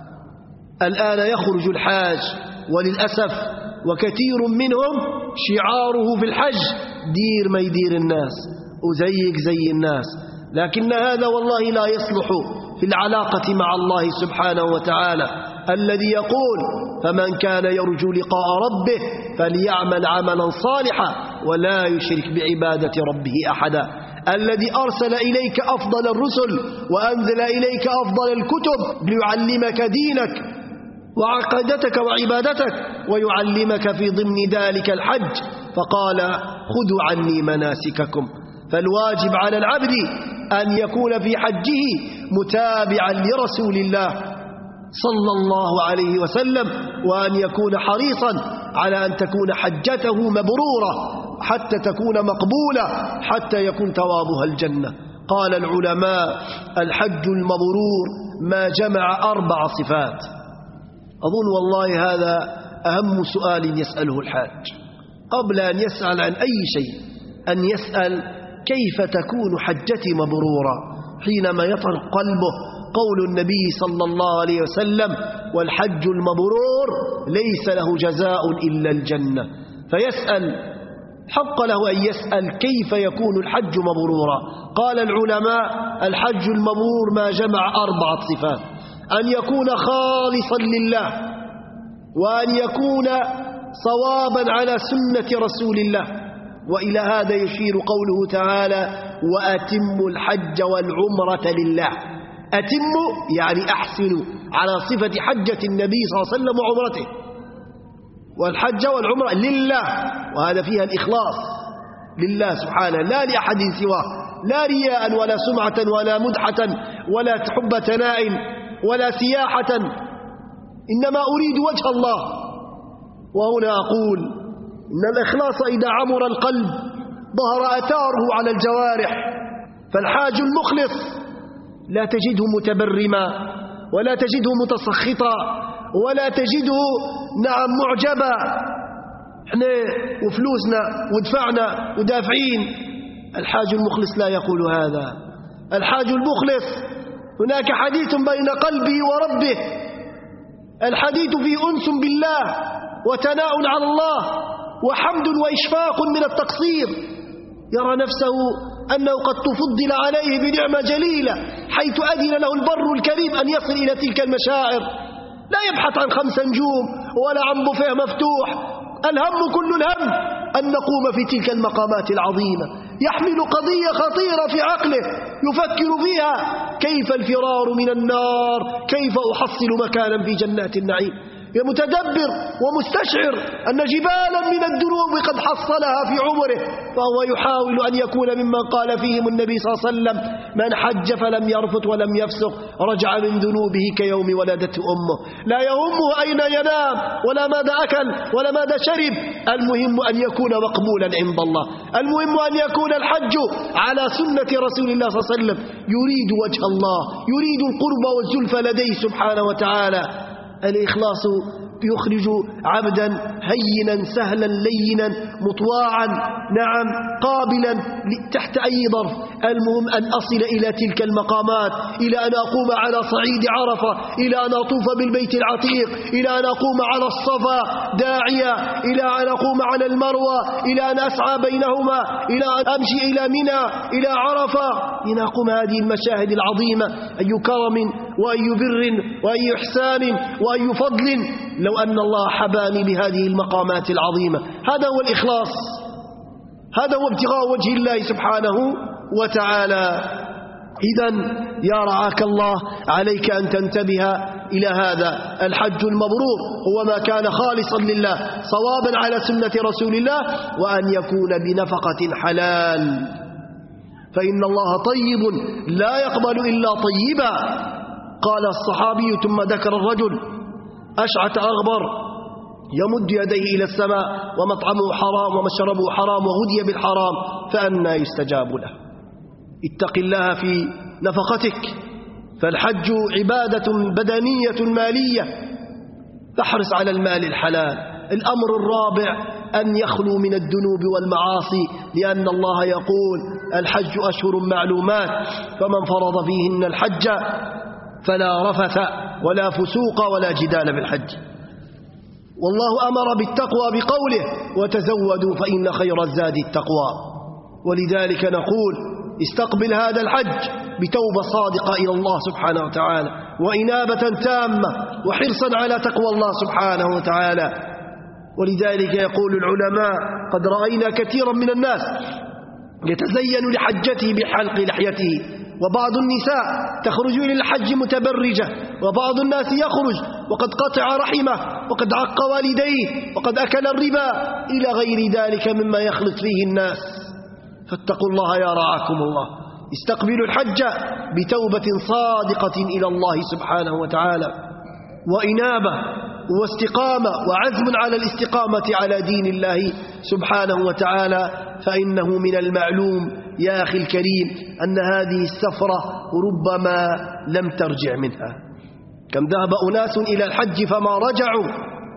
S7: الآن يخرج الحاج وللأسف وكثير منهم شعاره في الحج دير ما يدير الناس وزيك زي الناس، لكن هذا والله لا يصلح في العلاقة مع الله سبحانه وتعالى الذي يقول: فمن كان يرجو لقاء ربه فليعمل عملا صالحا ولا يشرك بعبادة ربه أحدا، الذي أرسل إليك أفضل الرسل وأنزل إليك أفضل الكتب ليعلمك دينك وعقيدتك وعبادتك ويعلمك في ضمن ذلك الحج، فقال: خذوا عني مناسككم. فالواجب على العبد أن يكون في حجه متابعا لرسول الله صلى الله عليه وسلم، وأن يكون حريصا على أن تكون حجته مبرورة حتى تكون مقبولة، حتى يكون ثوابها الجنة. قال العلماء: الحج المبرور ما جمع 4 صفات. أظن والله هذا أهم سؤال يسأله الحاج قبل أن يسأل عن أي شيء، أن يسأل: كيف تكون حجتي مبرورة؟ حينما يطرق قلبه قول النبي صلى الله عليه وسلم: والحج المبرور ليس له جزاء إلا الجنة. فيسأل، حق له أن يسأل كيف يكون الحج مبرورا. قال العلماء: الحج المبرور ما جمع 4 صفات: أن يكون خالصا لله، وأن يكون صوابا على سنة رسول الله. وإلى هذا يشير قوله تعالى: وأتموا الحج والعمرة لله. أتموا يعني أحسنوا على صفة حجة النبي صلى الله عليه وسلم وعمرته، والحج والعمرة لله، وهذا فيها الإخلاص لله سبحانه لا لأحد سواه، لا رياء ولا سمعة ولا مدحة ولا حب ثناء ولا سياحة، إنما أريد وجه الله. وهنا أقول إن الإخلاص إذا عمر القلب ظهر أثاره على الجوارح. فالحاج المخلص لا تجده متبرما ولا تجده متسخطا ولا تجده معجبا، احنا وفلوسنا ودفعنا ودافعين. الحاج المخلص لا يقول هذا. الحاج المخلص هناك حديث بين قلبه وربه، الحديث فيه أنس بالله وثناء على الله وحمد وإشفاق من التقصير، يرى نفسه أنه قد تفضل عليه بنعمة جليلة حيث أذن له البر الكريم أن يصل إلى تلك المشاعر، لا يبحث عن 5 نجوم ولا عن بوفيه مفتوح. الهم كل الهم أن نقوم في تلك المقامات العظيمة. يحمل قضية خطيرة في عقله يفكر فيها: كيف الفرار من النار؟ كيف أحصل مكانا في جنات النعيم؟ متدبر ومستشعر أن جبالا من الذنوب قد حصلها في عمره، فهو يحاول أن يكون ممن قال فيهم النبي صلى الله عليه وسلم: من حج فلم يرفث ولم يفسق رجع من ذنوبه كيوم ولدته أمه. لا يهمه أين ينام ولا ماذا أكل ولا ماذا شرب، المهم أن يكون مقبولا عند الله، المهم أن يكون الحج على سنة رسول الله صلى الله عليه وسلم، يريد وجه الله، يريد القرب والزلفى لديه سبحانه وتعالى. الإخلاص يخرج عبدا هينا سهلا لينا مطواعا، نعم، قابلا تحت أي ظرف. المهم أن أصل إلى تلك المقامات، إلى أن أقوم على صعيد عرفة، إلى أن أطوف بالبيت العتيق، إلى أن أقوم على الصفا داعية، إلى أن أقوم على المروة، إلى أن أسعى بينهما، إلى أن أمشي إلى منى، إلى عرفة، إلى أقوم هذه المشاهد العظيمة. أي كرم وأي بر وأي إحسان وأي فضل لو أن الله حباني بهذه المقامات العظيمة. هذا هو الإخلاص، هذا هو ابتغاء وجه الله سبحانه وتعالى. إذن يا رعاك الله عليك أن تنتبه إلى هذا. الحج المبرور هو ما كان خالصا لله صوابا على سنة رسول الله، وأن يكون بنفقة حلال، فإن الله طيب لا يقبل إلا طيبا. قال الصحابي ثم ذكر الرجل أشعث أغبر يمد يديه إلى السماء ومطعمه حرام ومشربه حرام وغذي بالحرام، فأنى يستجاب له. اتق الله في نفقتك، فالحج عبادة بدنية مالية، فاحرص على المال الحلال. الأمر الرابع أن يخلو من الذنوب والمعاصي، لأن الله يقول: الحج أشهر معلومات، فمن فرض فيهن الحج فلا رفث ولا فسوق ولا جدال بالحج. والله أمر بالتقوى بقوله: وتزودوا فإن خير الزاد التقوى. ولذلك نقول: استقبل هذا الحج بتوبة صادقة إلى الله سبحانه وتعالى، وإنابة تامة، وحرصا على تقوى الله سبحانه وتعالى. ولذلك يقول العلماء: قد رأينا كثيرا من الناس يتزين لحجته بحلق لحيته، وبعض النساء تخرج إلى الحج متبرجة، وبعض الناس يخرج وقد قطع رحمه وقد عق والديه وقد أكل الربا إلى غير ذلك مما يخلط فيه الناس. فاتقوا الله يا رعاكم الله. استقبلوا الحج بتوبة صادقة إلى الله سبحانه وتعالى، وإنابة واستقامة وعزم على الاستقامة على دين الله سبحانه وتعالى. فإنه من المعلوم يا أخي الكريم أن هذه السفرة ربما لم ترجع منها. كم ذهب أناس إلى الحج فما رجعوا،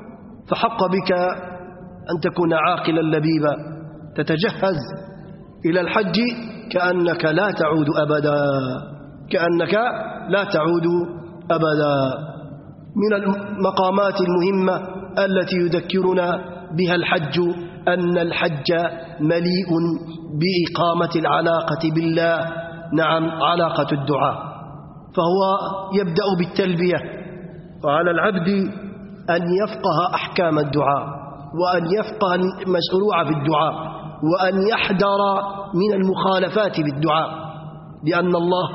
S7: فحق بك أن تكون عاقلا لبيبا، تتجهز إلى الحج كأنك لا تعود أبدا، كأنك لا تعود أبدا. من المقامات المهمة التي يذكرنا بها الحج أن الحج مليء بإقامة العلاقة بالله، نعم، علاقة الدعاء. فهو يبدأ بالتلبية، وعلى العبد أن يفقه أحكام الدعاء، وأن يفقه المشروع في الدعاء، وأن يحذر من المخالفات بالدعاء، لأن الله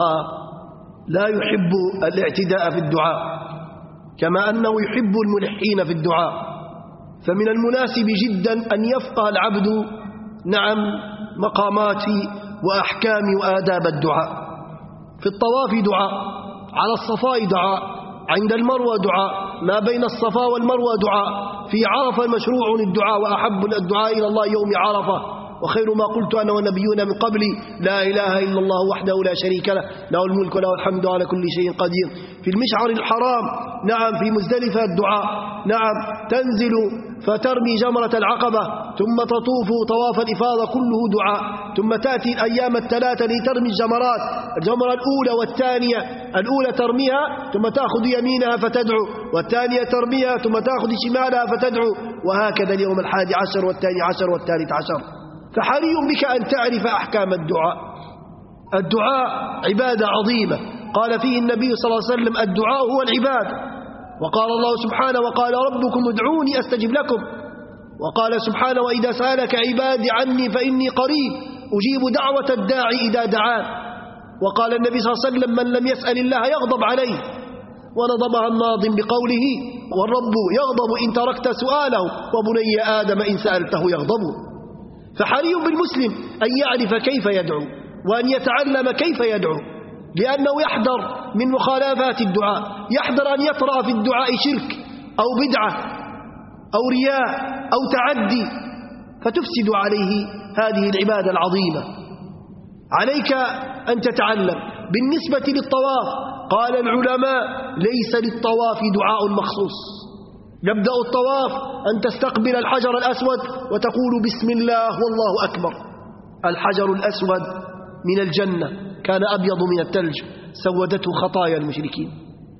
S7: لا يحب الاعتداء في الدعاء، كما أنه يحب الملحين في الدعاء. فمن المناسب جدا أن يفقه العبد، نعم، مقامات وأحكام وآداب الدعاء. في الطواف دعاء، على الصفاء دعاء، عند المروة دعاء، ما بين الصفا والمروة دعاء، في عرفة مشروع الدعاء، وأحب الدعاء إلى الله يوم عرفة. وخير ما قلت أنا ونبينا من قبلي: لا إله إلا الله وحده لا شريك له، له الملك وله الحمد على كل شيء قدير. في المشعر الحرام، نعم، في مزدلفة الدعاء، نعم، تنزل فترمي جمرة العقبة ثم تطوف طواف الإفاضة كله دعاء، ثم تأتي الأيام الثلاثة لترمي الجمرات، الجمرة الأولى والثانية. الأولى ترميها ثم تأخذ يمينها فتدعو، والثانية ترميها ثم تأخذ شمالها فتدعو، وهكذا اليوم 11 وال12 وال13. فحري بك أن تعرف أحكام الدعاء. الدعاء عبادة عظيمة، قال فيه النبي صلى الله عليه وسلم: الدعاء هو العبادة. وقال الله سبحانه وقال ربكم ادعوني أستجب لكم، وقال سبحانه وإذا سألك عبادي عني فإني قريب أجيب دعوة الداعي إذا دعان. وقال النبي صلى الله عليه وسلم من لم يسأل الله يغضب عليه، ونظمها الناظم بقوله والرب يغضب إن تركت سؤاله وبني آدم إن سألته يغضب. فحري بالمسلم أن يعرف كيف يدعو وأن يتعلم كيف يدعو، لأنه يحذر من مخالفات الدعاء، يحذر أن يطرأ في الدعاء شرك أو بدعة أو رياء أو تعدي فتفسد عليه هذه العبادة العظيمة. عليك أن تتعلم. بالنسبة للطواف قال العلماء ليس للطواف دعاء مخصوص. يبدأ الطواف أن تستقبل الحجر الأسود وتقول بسم الله والله أكبر. الحجر الأسود من الجنة كان أبيض من الثلج سودته خطايا المشركين،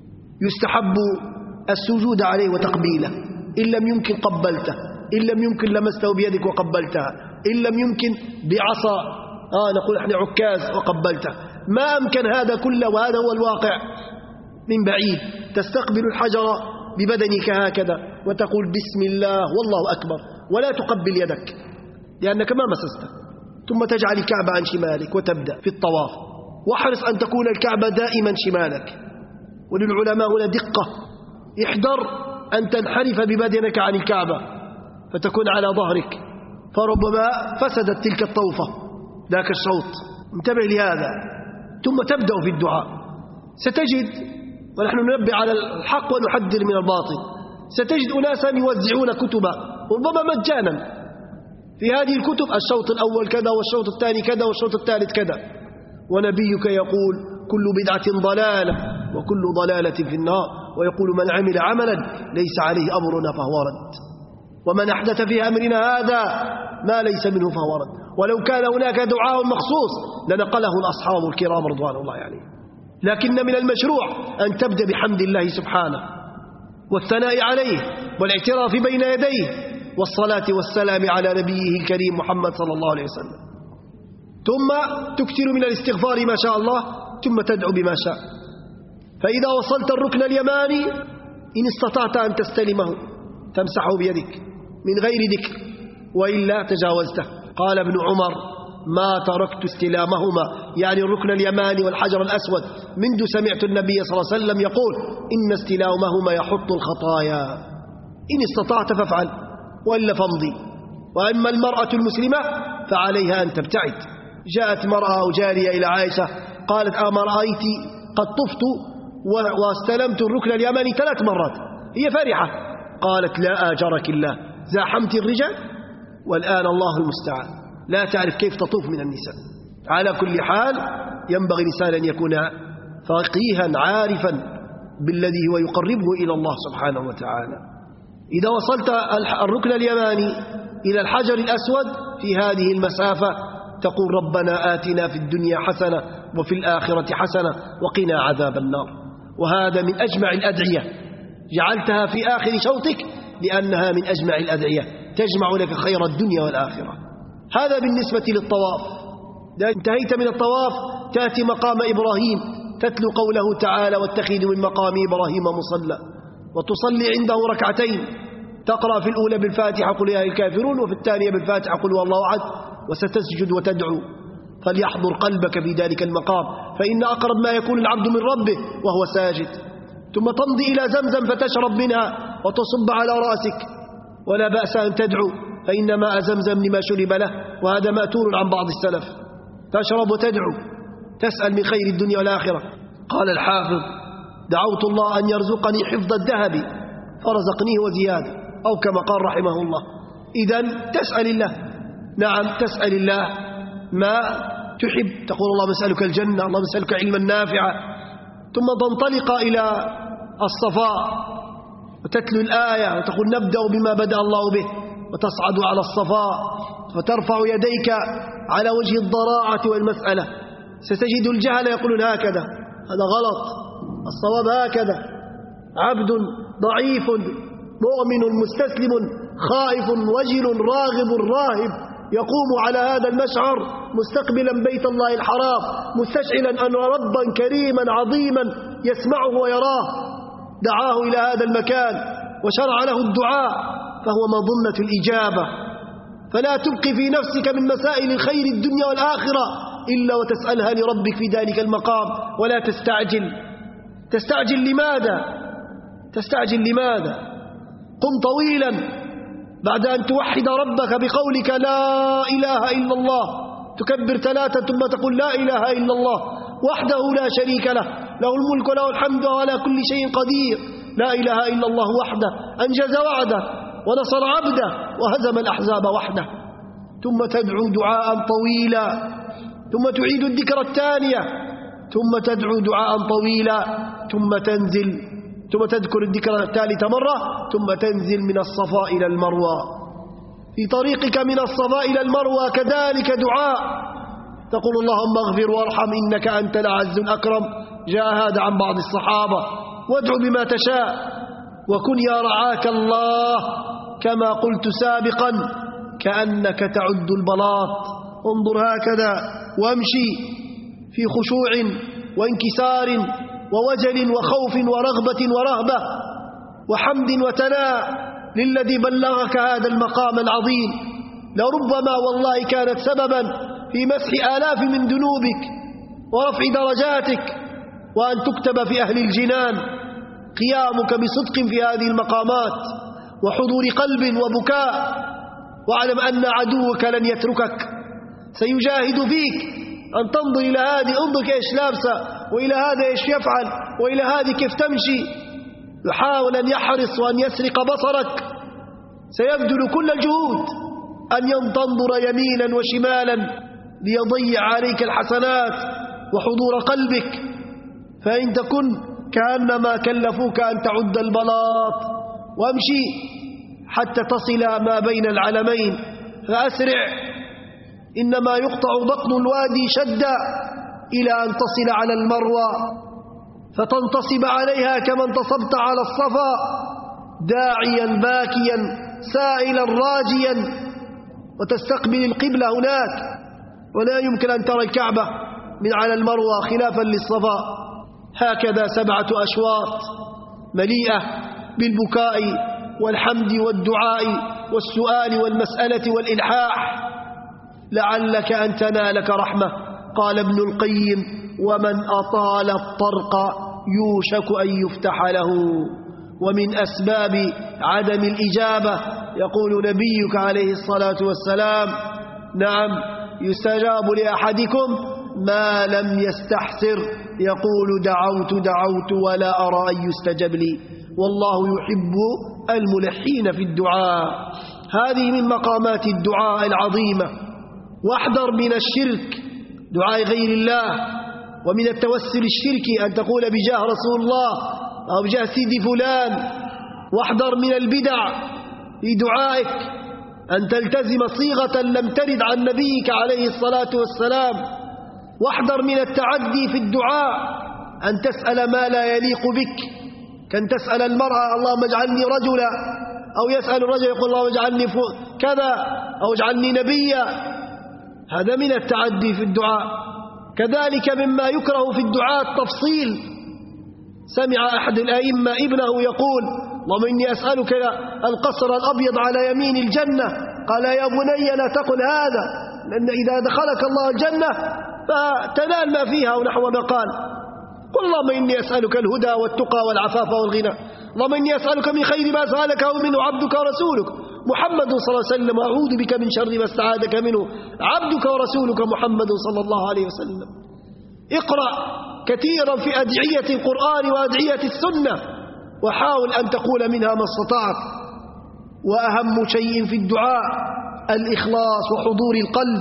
S7: يستحب السجود عليه وتقبيله، إن لم يمكن قبلته، إن لم يمكن لمسته بيدك وقبلتها، إن لم يمكن بعصا نقول احنا عكاز وقبلته، ما أمكن هذا كله وهذا هو الواقع. من بعيد تستقبل الحجر ببدنك هكذا وتقول بسم الله والله أكبر، ولا تقبل يدك لأنك ما مسسته، ثم تجعل الكعبة عن شمالك وتبدأ في الطواف، واحرص أن تكون الكعبة دائما شمالك. وللعلماء هنا دقة، احذر أن تنحرف ببدنك عن الكعبة فتكون على ظهرك، فربما فسدت تلك الطوفة ذاك الشوط. انتبه لهذا. ثم تبدأ في الدعاء. ستجد، ونحن ننبه على الحق ونحذر من الباطل، ستجد أناسا يوزعون كتبا ربما مجانا، في هذه الكتب الشوط الأول كذا والشوط الثاني كذا والشوط الثالث كذا، ونبيك يقول كل بدعة ضلالة وكل ضلالة في النار، ويقول من عمل عملا ليس عليه أمرنا فهو رد، ومن أحدث في أمرنا هذا ما ليس منه فهو رد. ولو كان هناك دعاء مخصوص لنقله الأصحاب الكرام رضوان الله عليهم. لكن من المشروع أن تبدأ بحمد الله سبحانه والثناء عليه والاعتراف بين يديه والصلاة والسلام على نبيه الكريم محمد صلى الله عليه وسلم، ثم تكثر من الاستغفار ما شاء الله، ثم تدعو بما شاء. فإذا وصلت الركن اليماني إن استطعت أن تستلمه تمسحه بيدك من غير ذكر، وإلا تجاوزته. قال ابن عمر ما تركت استلامهما، يعني الركن اليماني والحجر الأسود، منذ سمعت النبي صلى الله عليه وسلم يقول إن استلامهما يحط الخطايا، إن استطعت فافعل وإلا فامضي. وأما المرأة المسلمة فعليها أن تبتعد. جاءت مرأة أو جارية إلى عائشة قالت أما رأيت قد طفت واستلمت الركن اليماني 3 مرات، هي فرحة. قالت لا آجرك الله، زاحمت الرجال والآن الله المستعان، لا تعرف كيف تطوف من النساء. على كل حال ينبغي الإنسان أن يكون فقيها عارفا بالذي هو يقربه إلى الله سبحانه وتعالى. إذا وصلت الركن اليماني إلى الحجر الأسود في هذه المسافة تقول ربنا آتنا في الدنيا حسنة وفي الآخرة حسنة وقنا عذاب النار. وهذا من أجمع الأدعية، جعلتها في آخر شوطك لأنها من أجمع الأدعية تجمع لك خير الدنيا والآخرة. هذا بالنسبة للطواف. إذا انتهيت من الطواف تأتي مقام إبراهيم، تتلو قوله تعالى واتخذوا من مقام إبراهيم مصلى، وتصلي عنده ركعتين، تقرأ في الأولى بالفاتحة قل يا الكافرون، وفي الثانية بالفاتحة قل والله أحد، وستسجد وتدعو. فليحضر قلبك في ذلك المقام، فإن أقرب ما يكون العبد من ربه وهو ساجد. ثم تمضي إلى زمزم فتشرب منها وتصب على رأسك، ولا بأس أن تدعو، فإن ماء زمزم لما شرب له، وهذا مأثور عن بعض السلف. تشرب وتدعو، تسأل من خير الدنيا والآخرة. قال الحافظ دعوت الله أن يرزقني حفظ الذهب فرزقنيه وزيادة، أو كما قال رحمه الله. إذن تسأل الله، نعم تسأل الله ما تحب، تقول اللهم اسألك الجنة، اللهم اسألك علما نافعا، ثم تنطلق إلى الصفاء وتتلو الآية وتقول نبدأ بما بدأ الله به، وتصعد على الصفاء فترفع يديك على وجه الضراعة والمسألة. ستجد الجهل يقولون هكذا، هذا غلط، الصواب هكذا. عبد ضعيف مؤمن مستسلم خائف وجل راغب راهب يقوم على هذا المشعر مستقبلا بيت الله الحرام، مستشعلا أن ربا كريما عظيما يسمعه ويراه، دعاه إلى هذا المكان وشرع له الدعاء فهو مظنة الإجابة. فلا تبقي في نفسك من مسائل الخير الدنيا والآخرة إلا وتسألها لربك في ذلك المقام، ولا تستعجل لماذا؟ قم طويلا بعد أن توحد ربك بقولك لا إله إلا الله، تكبر 3 ثم تقول لا إله إلا الله وحده لا شريك له، له الملك وله الحمد وعلى كل شيء قدير، لا إله إلا الله وحده أنجز وعده ونصر عبده وهزم الأحزاب وحده. ثم تدعو دعاء طويلا، ثم تعيد الذكر الثانية، ثم تدعو دعاء طويلا، ثم تذكر الذكر الثالثة مرة، ثم تنزل من الصفا إلى المروة. في طريقك من الصفا إلى المروة كذلك دعاء، تقول اللهم اغفر وارحم إنك أنت الأعز الأكرم، جاء هذا عن بعض الصحابة، وادعو بما تشاء وكن يا رعاك الله كما قلت سابقا كأنك تعد البلاط، انظر هكذا وامشي في خشوع وانكسار ووجل وخوف ورغبة ورهبة وحمد وثناء للذي بلغك هذا المقام العظيم. لربما والله كانت سببا في مسح آلاف من ذنوبك ورفع درجاتك وأن تكتب في أهل الجنان. قيامك بصدق في هذه المقامات وحضور قلب وبكاء، واعلم أن عدوك لن يتركك، سيجاهد فيك أن تنظر إلى هذه، انظر كيش لابسة، وإلى هذا إيش يفعل، وإلى هذه كيف تمشي، يحاول أن يحرص وأن يسرق بصرك، سيبذل كل الجهود أن تنظر يمينا وشمالا ليضيع عليك الحسنات وحضور قلبك. فإن تكن كأنما كلفوك أن تعد البلاط وامشي حتى تصل ما بين العلمين، فأسرع، إنما يقطع بطن الوادي شدا إلى أن تصل على المروة فتنتصب عليها كما انتصبت على الصفا، داعيا باكيا سائلا راجيا، وتستقبل القبلة هناك، ولا يمكن أن ترى الكعبة من على المروة خلافا للصفا. هكذا 7 أشواط مليئة بالبكاء والحمد والدعاء والسؤال والمسألة والإلحاح لعلك أن تنالك رحمة. قال ابن القيم: ومن أطال الطرق يوشك أن يفتح له. ومن أسباب عدم الإجابة يقول نبيك عليه الصلاة والسلام: نعم يستجاب لأحدكم ما لم يستحسر، يقول دعوت ولا أرى أن يستجب لي، والله يحب الملحين في الدعاء. هذه من مقامات الدعاء العظيمة. واحذر من الشرك، دعاء غير الله، ومن التوسل الشركي أن تقول بجاه رسول الله أو بجاه سيدي فلان. واحذر من البدع في دعائك، أن تلتزم صيغة لم ترد عن نبيك عليه الصلاة والسلام. واحذر من التعدي في الدعاء، أن تسأل ما لا يليق بك، كان تسأل المرأة اللهم اجعلني رجلا، أو يسأل الرجل يقول اللهم اجعلني كذا أو اجعلني نبيا، هذا من التعدي في الدعاء. كذلك مما يكره في الدعاء التفصيل. سمع أحد الأئمة ابنه يقول: اللهم إني أسألك القصر الأبيض على يمين الجنة. قال: يا بني لا تقل هذا، لأن إذا دخلك الله الجنة فتنال ما فيها ونحو ما قال. قل: اللهم إني أسألك الهدى والتقى والعفاف والغنى، اللهم إني أسألك من خير ما سألك منه عبدك ورسولك محمد صلى الله عليه وسلم، وأعوذ بك من شر ما استعاذك منه عبدك ورسولك محمد صلى الله عليه وسلم. اقرأ كثيرا في أدعية القرآن وأدعية السنة، وحاول أن تقول منها ما استطعت. وأهم شيء في الدعاء الإخلاص وحضور القلب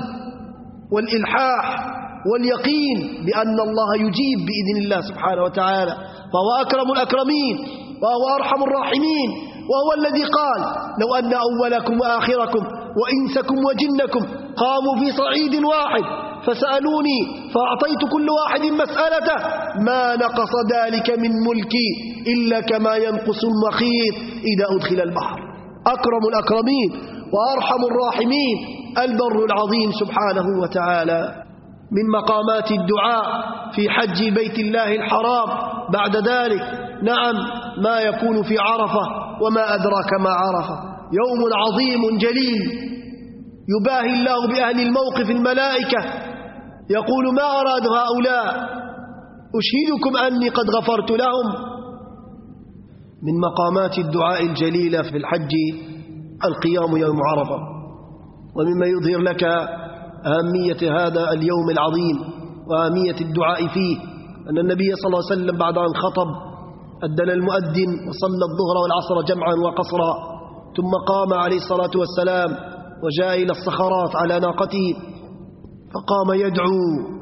S7: والإلحاح واليقين بأن الله يجيب بإذن الله سبحانه وتعالى، فهو أكرم الأكرمين وهو أرحم الراحمين، وهو الذي قال: لو أن أولكم وآخركم وإنسكم وجنكم قاموا في صعيد واحد فسألوني فأعطيت كل واحد مسألته ما نقص ذلك من ملكي إلا كما ينقص المخيط إذا أدخل البحر. أكرم الأكرمين وأرحم الراحمين، البر العظيم سبحانه وتعالى. من مقامات الدعاء في حج بيت الله الحرام بعد ذلك نعم ما يكون في عرفة وما أدراك ما عرفة، يوم عظيم جليل يباهي الله بأهل الموقف الملائكة، يقول ما أراد هؤلاء؟ أشهدكم أني قد غفرت لهم. من مقامات الدعاء الجليلة في الحج القيام يوم عرفة، ومما يظهر لك أهمية هذا اليوم العظيم وأهمية الدعاء فيه أن النبي صلى الله عليه وسلم بعد أن خطب أذن المؤذن وصلى الظهر والعصر جمعا وقصرا، ثم قام عليه الصلاة والسلام وجاء إلى الصخرات على ناقته فقام يدعو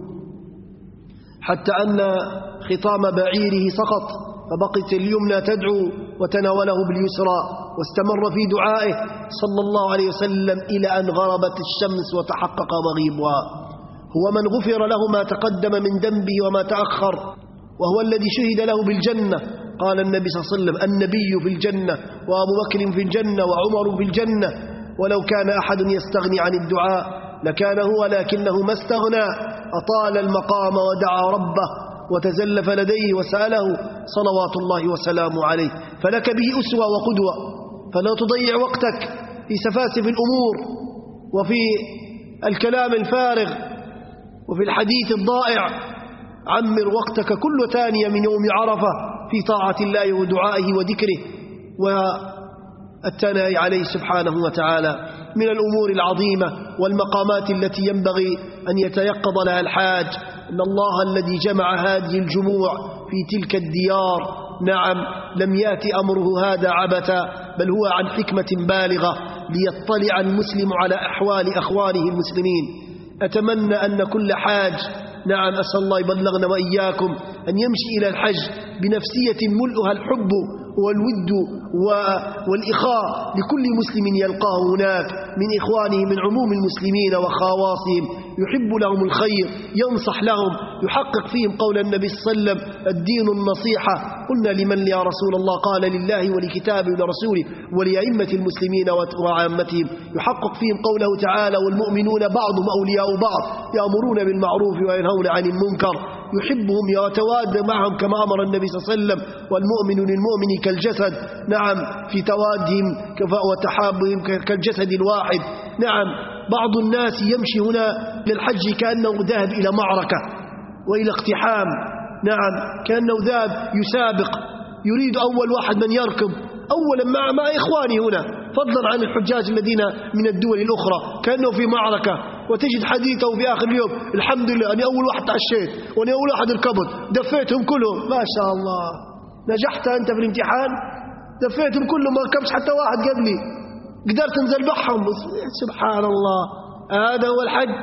S7: حتى أن خطام بعيره سقط، فبقيت اليمنى تدعو وتناوله باليسرى، واستمر في دعائه صلى الله عليه وسلم إلى أن غربت الشمس وتحقق مغيبها. هو من غفر له ما تقدم من ذنبه وما تأخر، وهو الذي شهد له بالجنة. قال النبي صلى الله عليه وسلم النبي في الجنة وأبو بكر في الجنة وعمر في الجنة، ولو كان أحد يستغني عن الدعاء لكان هو، لكنه ما استغنى، أطال المقام ودعا ربه وتزلف لديه وسأله صلوات الله وسلامه عليه. فلك به أسوة وقدوة، فلا تضيع وقتك في سفاسف الأمور وفي الكلام الفارغ وفي الحديث الضائع. عمر وقتك كل ثانية من يوم عرفة في طاعة الله ودعائه وذكره والثناء عليه سبحانه وتعالى. من الأمور العظيمة والمقامات التي ينبغي أن يتيقظ لها الحاج أن الله الذي جمع هذه الجموع في تلك الديار نعم لم يأتي أمره هذا عبثا، بل هو عن حكمة بالغة ليطلع المسلم على أحوال أخوانه المسلمين. أتمنى أن كل حاج نعم أسأل الله يبلغنا وإياكم أن يمشي إلى الحج بنفسية ملؤها الحب والود والإخاء لكل مسلم يلقاه هناك من إخوانه من عموم المسلمين وخواصهم، يحب لهم الخير، ينصح لهم، يحقق فيهم قول النبي صلى الله عليه وسلم الدين النصيحة. قلنا لمن يا رسول الله؟ قال لله ولكتابه ولرسوله ولأئمة المسلمين وعامتهم، يحقق فيهم قوله تعالى والمؤمنون بعضهم أولياء بعض يأمرون بالمعروف وينهون عن المنكر، يحبهم ويتواد معهم كما أمر النبي صلى الله عليه وسلم والمؤمن للمؤمن كالجسد نعم في توادهم وتحابهم كالجسد الواحد. نعم بعض الناس يمشي هنا للحج كأنه ذاهب إلى معركة وإلى اقتحام، نعم كأنه ذاهب يسابق، يريد أول واحد من يركض أولا مع إخواني هنا، فضلا عن الحجاج الذين من الدول الأخرى، كأنه في معركة. وتجد حديثه في آخر اليوم الحمد لله أني أول واحد تعشيت وأني أول واحد ركبت، دفيتهم كلهم. ما شاء الله نجحت أنت في الامتحان، دفيتهم كلهم ما ركبش حتى واحد قبلي، قدرت انزل بحهم. سبحان الله، هذا هو الحج،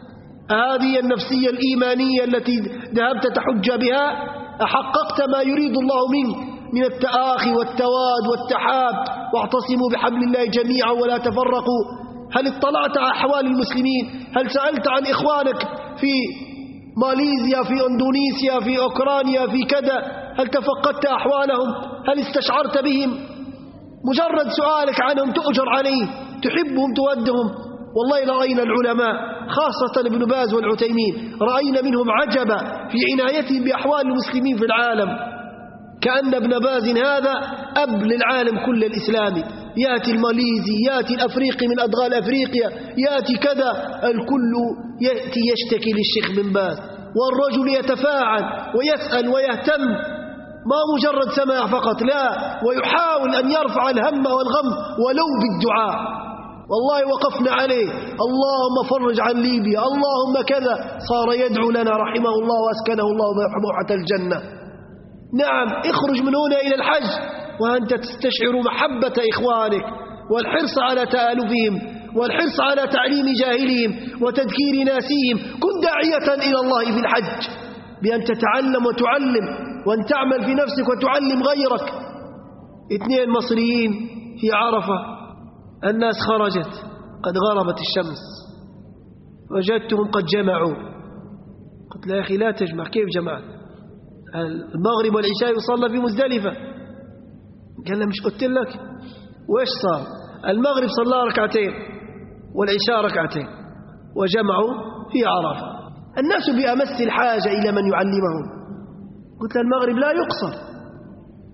S7: هذه النفسية الإيمانية التي ذهبت تحج بها، أحققت ما يريد الله منك من التآخي والتواد والتحاب، واعتصموا بحبل الله جميعا ولا تفرقوا. هل اطلعت على أحوال المسلمين؟ هل سألت عن إخوانك في ماليزيا، في أندونيسيا، في أوكرانيا، في كذا؟ هل تفقدت أحوالهم؟ هل استشعرت بهم؟ مجرد سؤالك عنهم تؤجر عليه، تحبهم تودهم. والله رأينا العلماء خاصة ابن باز والعثيمين رأينا منهم عجبا في عنايتهم بأحوال المسلمين في العالم، كأن ابن باز هذا أب للعالم كل الإسلامي، يأتي الماليزي، يأتي الأفريقي من أدغال أفريقيا، يأتي كذا، الكل يأتي يشتكي للشيخ بن باز، والرجل يتفاعل ويسأل ويهتم، ما مجرد سماع فقط، لا، ويحاول أن يرفع الهم والغم ولو بالدعاء. والله وقفنا عليه، اللهم فرج عن ليبيا، اللهم كذا، صار يدعو لنا رحمه الله وأسكنه الله بحبوحة الجنة. نعم اخرج من هنا إلى الحج وأنت تستشعر محبة إخوانك والحرص على تآلفهم والحرص على تعليم جاهلهم وتذكير ناسيهم. كن داعية إلى الله في الحج بأن تتعلم وتعلم، وأن تعمل في نفسك وتعلم غيرك. 2 مصريين في عرفة، الناس خرجت قد غربت الشمس، وجدتهم قد جمعوا. قلت له يا أخي لا تجمع، كيف جمعت؟ المغرب والعشاء يصلى في مزدلفة. قال له مش قلت لك؟ وإيش صار؟ المغرب صلى ركعتين والعشاء ركعتين وجمعوا في عرفة. الناس بأمس الحاجة إلى من يعلمهم. قلت له المغرب لا يقصر،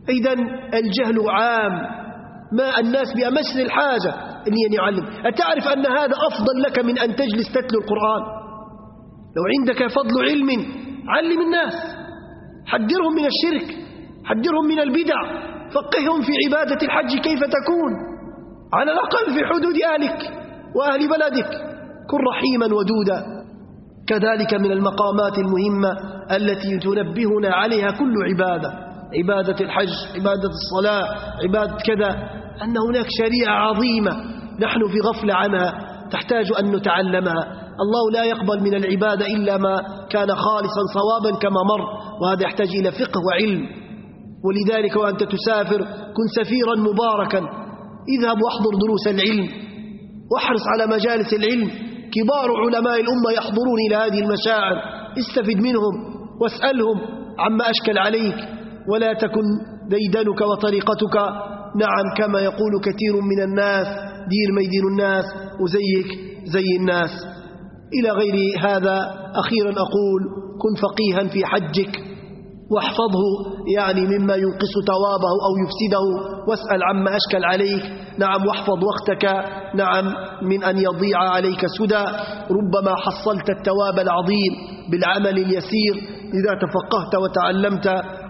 S7: إذن الجهل عام، ما الناس بأمس الحاجة اللي يعلم. أتعرف أن هذا أفضل لك من أن تجلس تتلو القرآن؟ لو عندك فضل علم علم الناس، حذرهم من الشرك، حذرهم من البدع، فقههم في عبادة الحج كيف تكون على الأقل في حدود أهلك وأهل بلدك. كن رحيما ودودا. كذلك من المقامات المهمة التي تنبهنا عليها كل عبادة، عبادة الحج، عبادة الصلاة، عبادة كذا، أن هناك شريعة عظيمة نحن في غفلة عنها تحتاج أن نتعلمها. الله لا يقبل من العبادة إلا ما كان خالصا صوابا كما مر، وهذا يحتاج إلى فقه وعلم. ولذلك وأنت تسافر كن سفيرا مباركا، اذهب واحضر دروس العلم واحرص على مجالس العلم. كبار علماء الأمة يحضرون إلى هذه المشاعر، استفد منهم واسألهم عما أشكل عليك، ولا تكن ديدنك وطريقتك نعم كما يقول كثير من الناس دير ما يدين الناس وزيك زي الناس إلى غير هذا. أخيرا أقول كن فقيها في حجك واحفظه يعني مما ينقص ثوابه أو يفسده، واسأل عما أشكل عليك نعم، واحفظ وقتك نعم من أن يضيع عليك سدى. ربما حصلت الثواب العظيم بالعمل اليسير إذا تفقهت وتعلمت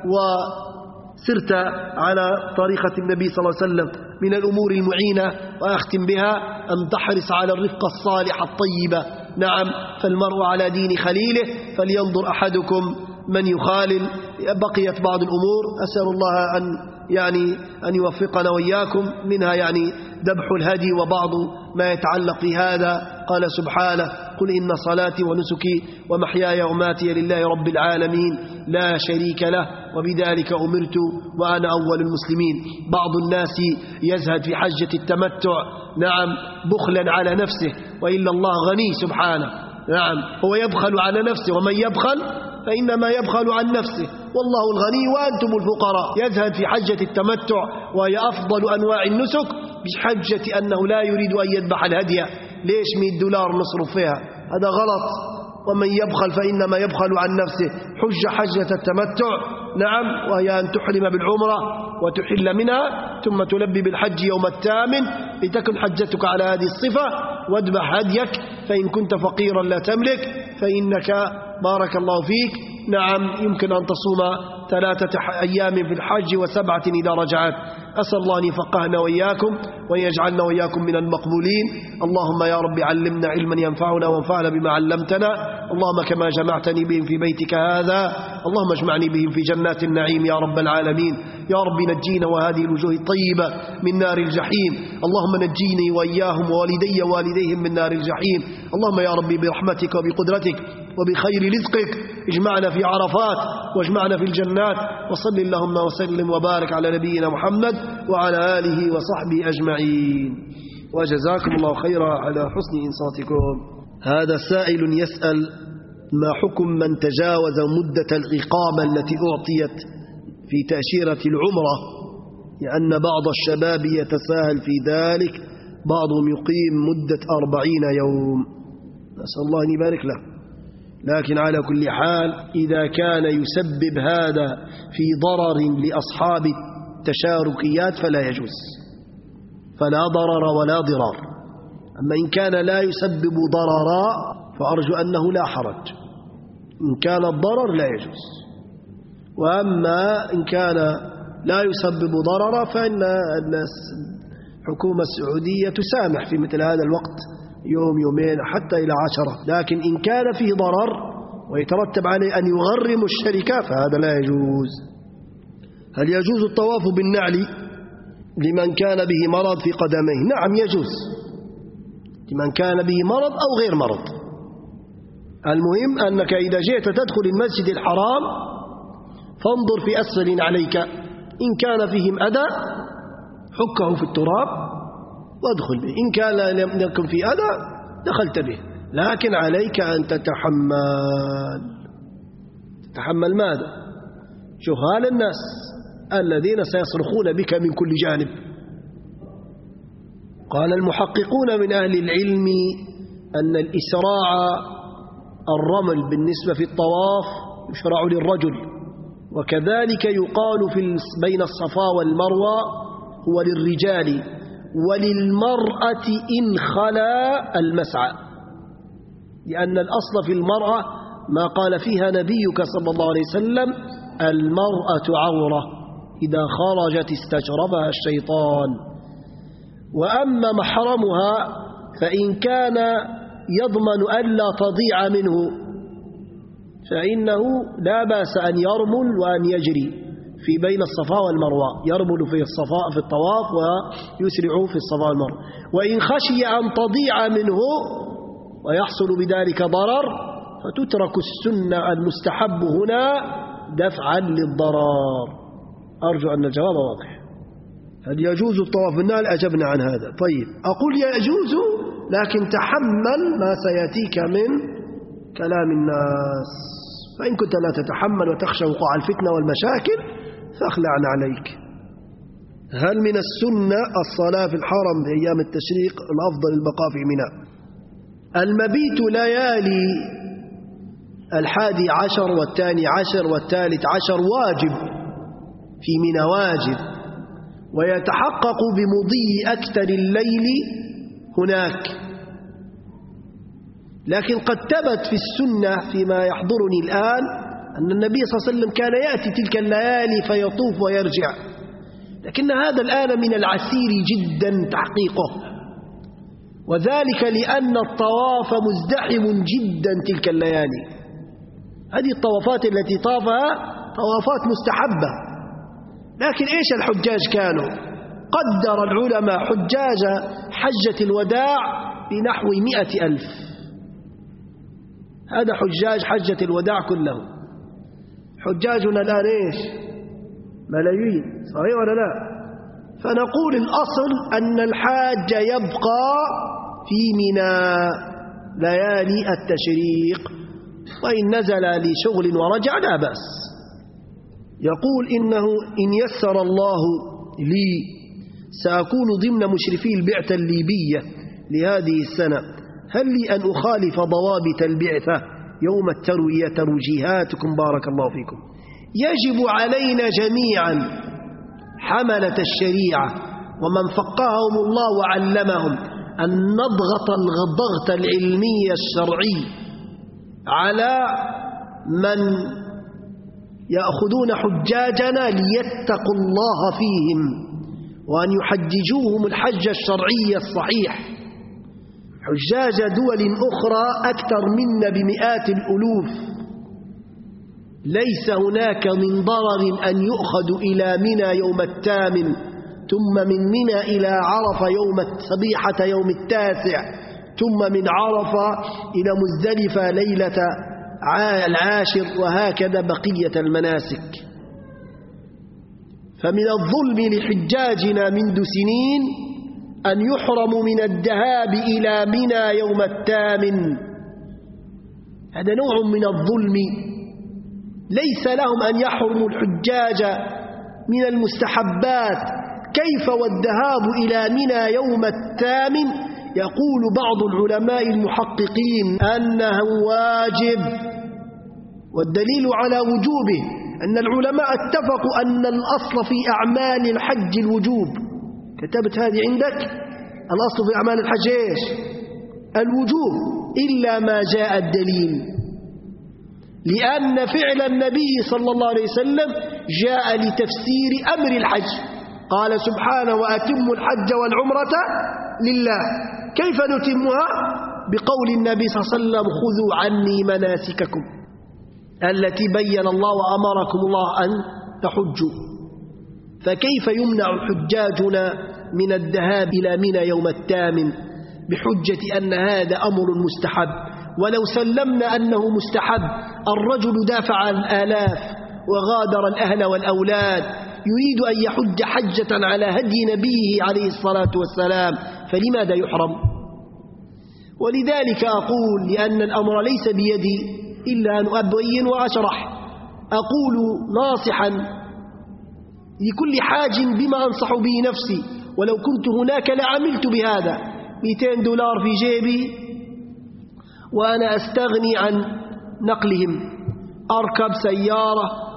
S7: وسرت على طريقة النبي صلى الله عليه وسلم. من الأمور المعينة وأختم بها أن تحرص على الرفقة الصالحة الطيبة نعم، فالمرء على دين خليله فلينظر أحدكم من يخالل. بقيت بعض الأمور أسأل الله أن يوفقنا وإياكم، منها ذبح الهدي وبعض ما يتعلق بهذا. قال سبحانه قل إن صلاتي ونسكي ومحياي وماتي لله رب العالمين لا شريك له وبذلك أمرت وأنا أول المسلمين. بعض الناس يزهد في حجة التمتع نعم بخلا على نفسه، وإلا الله غني سبحانه نعم، هو يبخل على نفسه، ومن يبخل فإنما يبخل عن نفسه والله الغني وأنتم الفقراء. يزهد في حجة التمتع وهي أفضل أنواع النسك بحجة أنه لا يريد أن يذبح الهدي. ليش $100 نصرف فيها؟ هذا غلط. ومن يبخل فإنما يبخل عن نفسه. حجة التمتع نعم، وهي أن تحرم بالعمرة وتحل منها ثم تلبي بالحج يوم الثامن لتكن حجتك على هذه الصفة، واذبح هديك. فإن كنت فقيرا لا تملك فإنك بارك الله فيك نعم يمكن أن تصوم 3 أيام في الحج و7 إذا رجعت. أسأل الله أن يفقهنا وإياكم وأن يجعلنا وإياكم من المقبولين. اللهم يا رب علمنا علما ينفعنا وانفعنا بما علمتنا. اللهم كما جمعتني بهم في بيتك هذا اللهم اجمعني بهم في جنات النعيم يا رب العالمين. يا رب نجينا وهذه الوجوه الطيبة من نار الجحيم. اللهم نجيني وإياهم ووالدي ووالديهم من نار الجحيم. اللهم يا رب برحمتك وبقدرتك وبخير رزقك اجمعنا في عرفات واجمعنا في الجنات. وصل اللهم وسلم وبارك على نبينا محمد وعلى آله وصحبه أجمعين. وجزاكم الله خيرا على حسن إنصاتكم. هذا سائل يسأل ما حكم من تجاوز مدة الإقامة التي أعطيت في تأشيرة العمرة، لأن بعض الشباب يتساهل في ذلك، بعضهم يقيم مدة 40 يوم. نسأل الله أن يبارك له. لكن على كل حال إذا كان يسبب هذا في ضرر لأصحاب التشاركيات فلا يجوز، فلا ضرر ولا ضرار. أما إن كان لا يسبب ضررا فأرجو أنه لا حرج. إن كان الضرر لا يجوز، وأما إن كان لا يسبب ضررا فإن الحكومة السعودية تسامح في مثل هذا الوقت يوم يومين حتى إلى 10. لكن إن كان فيه ضرر ويترتب عليه أن يغرم الشركة فهذا لا يجوز. هل يجوز الطواف بالنعل لمن كان به مرض في قدميه؟ نعم يجوز لمن كان به مرض أو غير مرض. المهم أنك إذا جئت تدخل المسجد الحرام فانظر في أسفل عليك، إن كان فيهم أذى حكه في التراب وادخل به، إن كان لم يكن في أذى دخلت به. لكن عليك أن تتحمل ماذا؟ جهال الناس الذين سيصرخون بك من كل جانب. قال المحققون من أهل العلم أن الإسراع الرمل بالنسبة في الطواف يشرع للرجل وكذلك يقال بين الصفا والمروة هو للرجال، وللمرأة إن خلا المسعى، لأن الأصل في المرأة ما قال فيها نبيك صلى الله عليه وسلم: المرأة عورة إذا خرجت استجربها الشيطان. وأما محرمها فإن كان يضمن ألا تضيع منه فإنه لا بأس أن يرمل وأن يجري في بين الصفا والمروة، يرمل في الصفاء في الطواف ويسرع في الصفا والمروة. وإن خشي أن تضيع منه ويحصل بذلك ضرر فتترك السنة المستحب هنا دفعا للضرر. أرجو أن الجواب واضح. هل يجوز الطواف بالنعل؟ أجبنا عن هذا. طيب، أقول يجوز، لكن تحمل ما سيأتيك من كلام الناس، فإن كنت لا تتحمل وتخشى وقوع الفتنة والمشاكل فاخلعنا عليك. هل من السنة الصلاة في الحرم بأيام التشريق؟ الأفضل البقاء في منى. المبيت ليالي 11 و12 و13 واجب في منى، واجب، ويتحقق بمضي أكثر الليل هناك. لكن قد ثبت في السنة فيما يحضرني الآن أن النبي صلى الله عليه وسلم كان يأتي تلك الليالي فيطوف ويرجع، لكن هذا الآن من العسير جدا تحقيقه، وذلك لأن الطواف مزدحم جدا تلك الليالي. هذه الطوافات التي طافها طوافات مستحبة، لكن إيش الحجاج كانوا؟ قدر العلماء حجاج حجة الوداع بنحو 100,000. هذا حجاج حجة الوداع كله. حجاجنا الآن إيش؟ ملايين، صحيح ولا لا؟ فنقول الأصل أن الحاج يبقى في منى ليالي التشريق، وإن نزل لشغل ورجع لا بأس. يقول إنه إن يسر الله لي سأكون ضمن مشرفي البعثة الليبية لهذه السنة، هل لي أن أخالف ضوابط البعثة يوم التروية؟ توجيهاتكم بارك الله فيكم. يجب علينا جميعا حملة الشريعة ومن فقههم الله وعلمهم أن نضغط الضغط العلمي الشرعي على من يأخذون حجاجنا ليتقوا الله فيهم، وأن يحججوهم الحج الشرعي الصحيح. حجاج دول أخرى أكثر منا بمئات الألوف، ليس هناك من ضرر أن يؤخذ إلى منى يوم 8 ثم من منى إلى عرفة صبيحة يوم 9 ثم من عرفة إلى مزدلفة ليلة 10، وهكذا بقية المناسك. فمن الظلم لحجاجنا منذ سنين أن يحرموا من الذهاب إلى منى يوم 8. هذا نوع من الظلم. ليس لهم أن يحرموا الحجاج من المستحبات، كيف والذهاب إلى منى يوم 8؟ يقول بعض العلماء المحققين أنه واجب، والدليل على وجوبه أن العلماء اتفقوا أن الأصل في أعمال الحج الوجوب. كتبت هذه عندك؟ الأصل في أعمال الحج إيش؟ الوجوب، إلا ما جاء الدليل، لأن فعل النبي صلى الله عليه وسلم جاء لتفسير أمر الحج. قال سبحانه: وأتموا الحج والعمرة لله. كيف نتمها؟ بقول النبي صلى الله عليه وسلم: خذوا عني مناسككم التي بين الله وأمركم الله أن تحجوا. فكيف يمنع حجاجنا من الذهاب إلى منى يوم 8 بحجة أن هذا أمر مستحب؟ ولو سلمنا أنه مستحب، الرجل دافع عن الآلاف وغادر الأهل والأولاد يريد أن يحج حجة على هدي نبيه عليه الصلاة والسلام، فلماذا يحرم؟ ولذلك أقول، لأن الأمر ليس بيدي إلا أن أبين وأشرح، أقول ناصحا لكل حاج بما أنصح به نفسي، ولو كنت هناك لعملت بهذا. $200 في جيبي وأنا أستغني عن نقلهم، أركب سيارة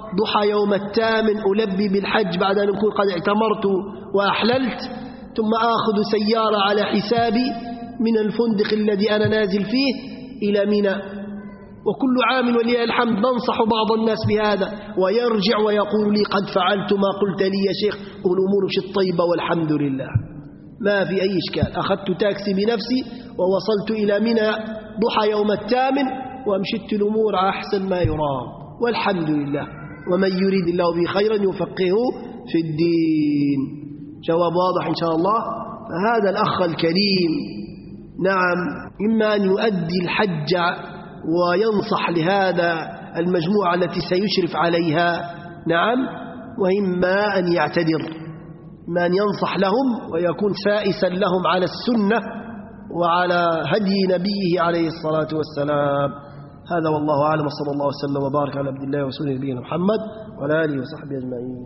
S7: ضحى يوم الثامن ألبي بالحج بعد أن أكون قد اعتمرت وأحللت، ثم آخذ سيارة على حسابي من الفندق الذي أنا نازل فيه إلى منى. وكل عام ولله الحمد ننصح بعض الناس بهذا، ويرجع ويقول لي قد فعلت ما قلت لي يا شيخ، والأمور مشت طيبة والحمد لله، ما في أي إشكال. أخذت تاكسي بنفسي ووصلت إلى منى ضحى يوم الثامن، ومشت الأمور أحسن ما يرام والحمد لله. ومن يريد الله به خيرا يفقهه في الدين. جواب واضح إن شاء الله. فهذا الأخ الكريم نعم إما أن يؤدي الحج وينصح لهذا المجموعة التي سيشرف عليها، نعم، وإما أن يعتذر، إما أن ينصح لهم ويكون سائسا لهم على السنة وعلى هدي نبيه عليه الصلاة والسلام. هذا والله أعلم، وصلى الله وسلم وبارك على عبد الله ورسوله نبينا محمد وعلى آله وصحبه أجمعين.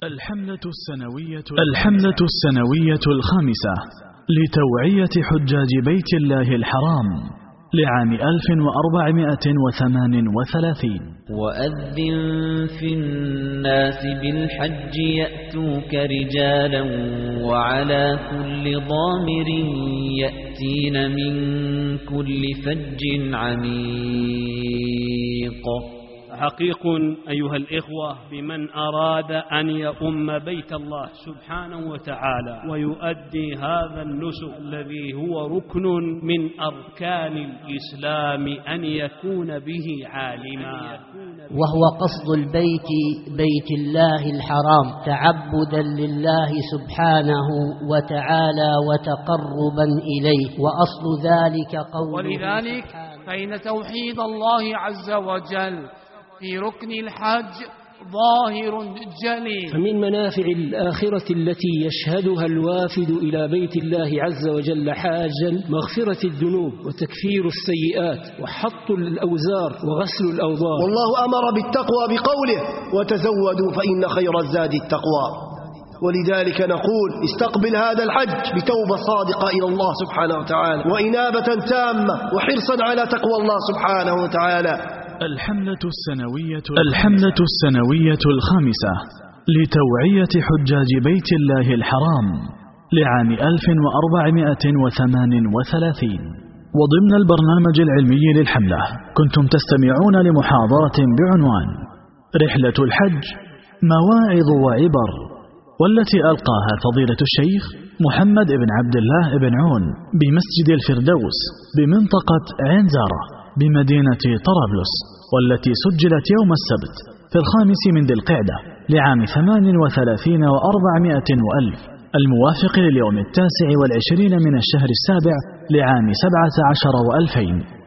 S1: الحملة السنوية الخامسة لتوعية حجاج بيت الله الحرام لعام 1438.
S2: وأذن في الناس بالحج يأتوك رجالا وعلى كل ضامر يأتين من كل فج عميق.
S3: حقيق أيها الإخوة بمن أراد أن يؤم بيت الله سبحانه وتعالى ويؤدي هذا النسك الذي هو ركن من أركان الإسلام أن يكون به عالما،
S4: وهو قصد البيت بيت الله الحرام تعبدا لله سبحانه وتعالى وتقربا إليه، وأصل ذلك قوله.
S5: ولذلك فإن توحيد الله عز وجل في ركن الحج ظاهر جلي.
S6: فمن منافع الآخرة التي يشهدها الوافد إلى بيت الله عز وجل حاجا مغفرة الذنوب وتكفير السيئات وحط الأوزار وغسل الأوضار.
S7: والله أمر بالتقوى بقوله وتزودوا فإن خير الزاد التقوى. ولذلك نقول استقبل هذا الحج بتوبة صادقة إلى الله سبحانه وتعالى وإنابة تامة وحرصا على تقوى الله سبحانه وتعالى.
S1: الحملة السنوية الخامسة لتوعية حجاج بيت الله الحرام لعام 1438. وضمن البرنامج العلمي للحملة كنتم تستمعون لمحاضرة بعنوان رحلة الحج مواعظ وعبر، والتي ألقاها فضيلة الشيخ محمد بن عبد الله بن عون بمسجد الفردوس بمنطقة عين زارة بمدينة طرابلس، والتي سجلت يوم السبت في 5 من ذي القعدة لعام 38 و400 وألف، الموافق لليوم 29 من الشهر السابع لعام 17 و2000.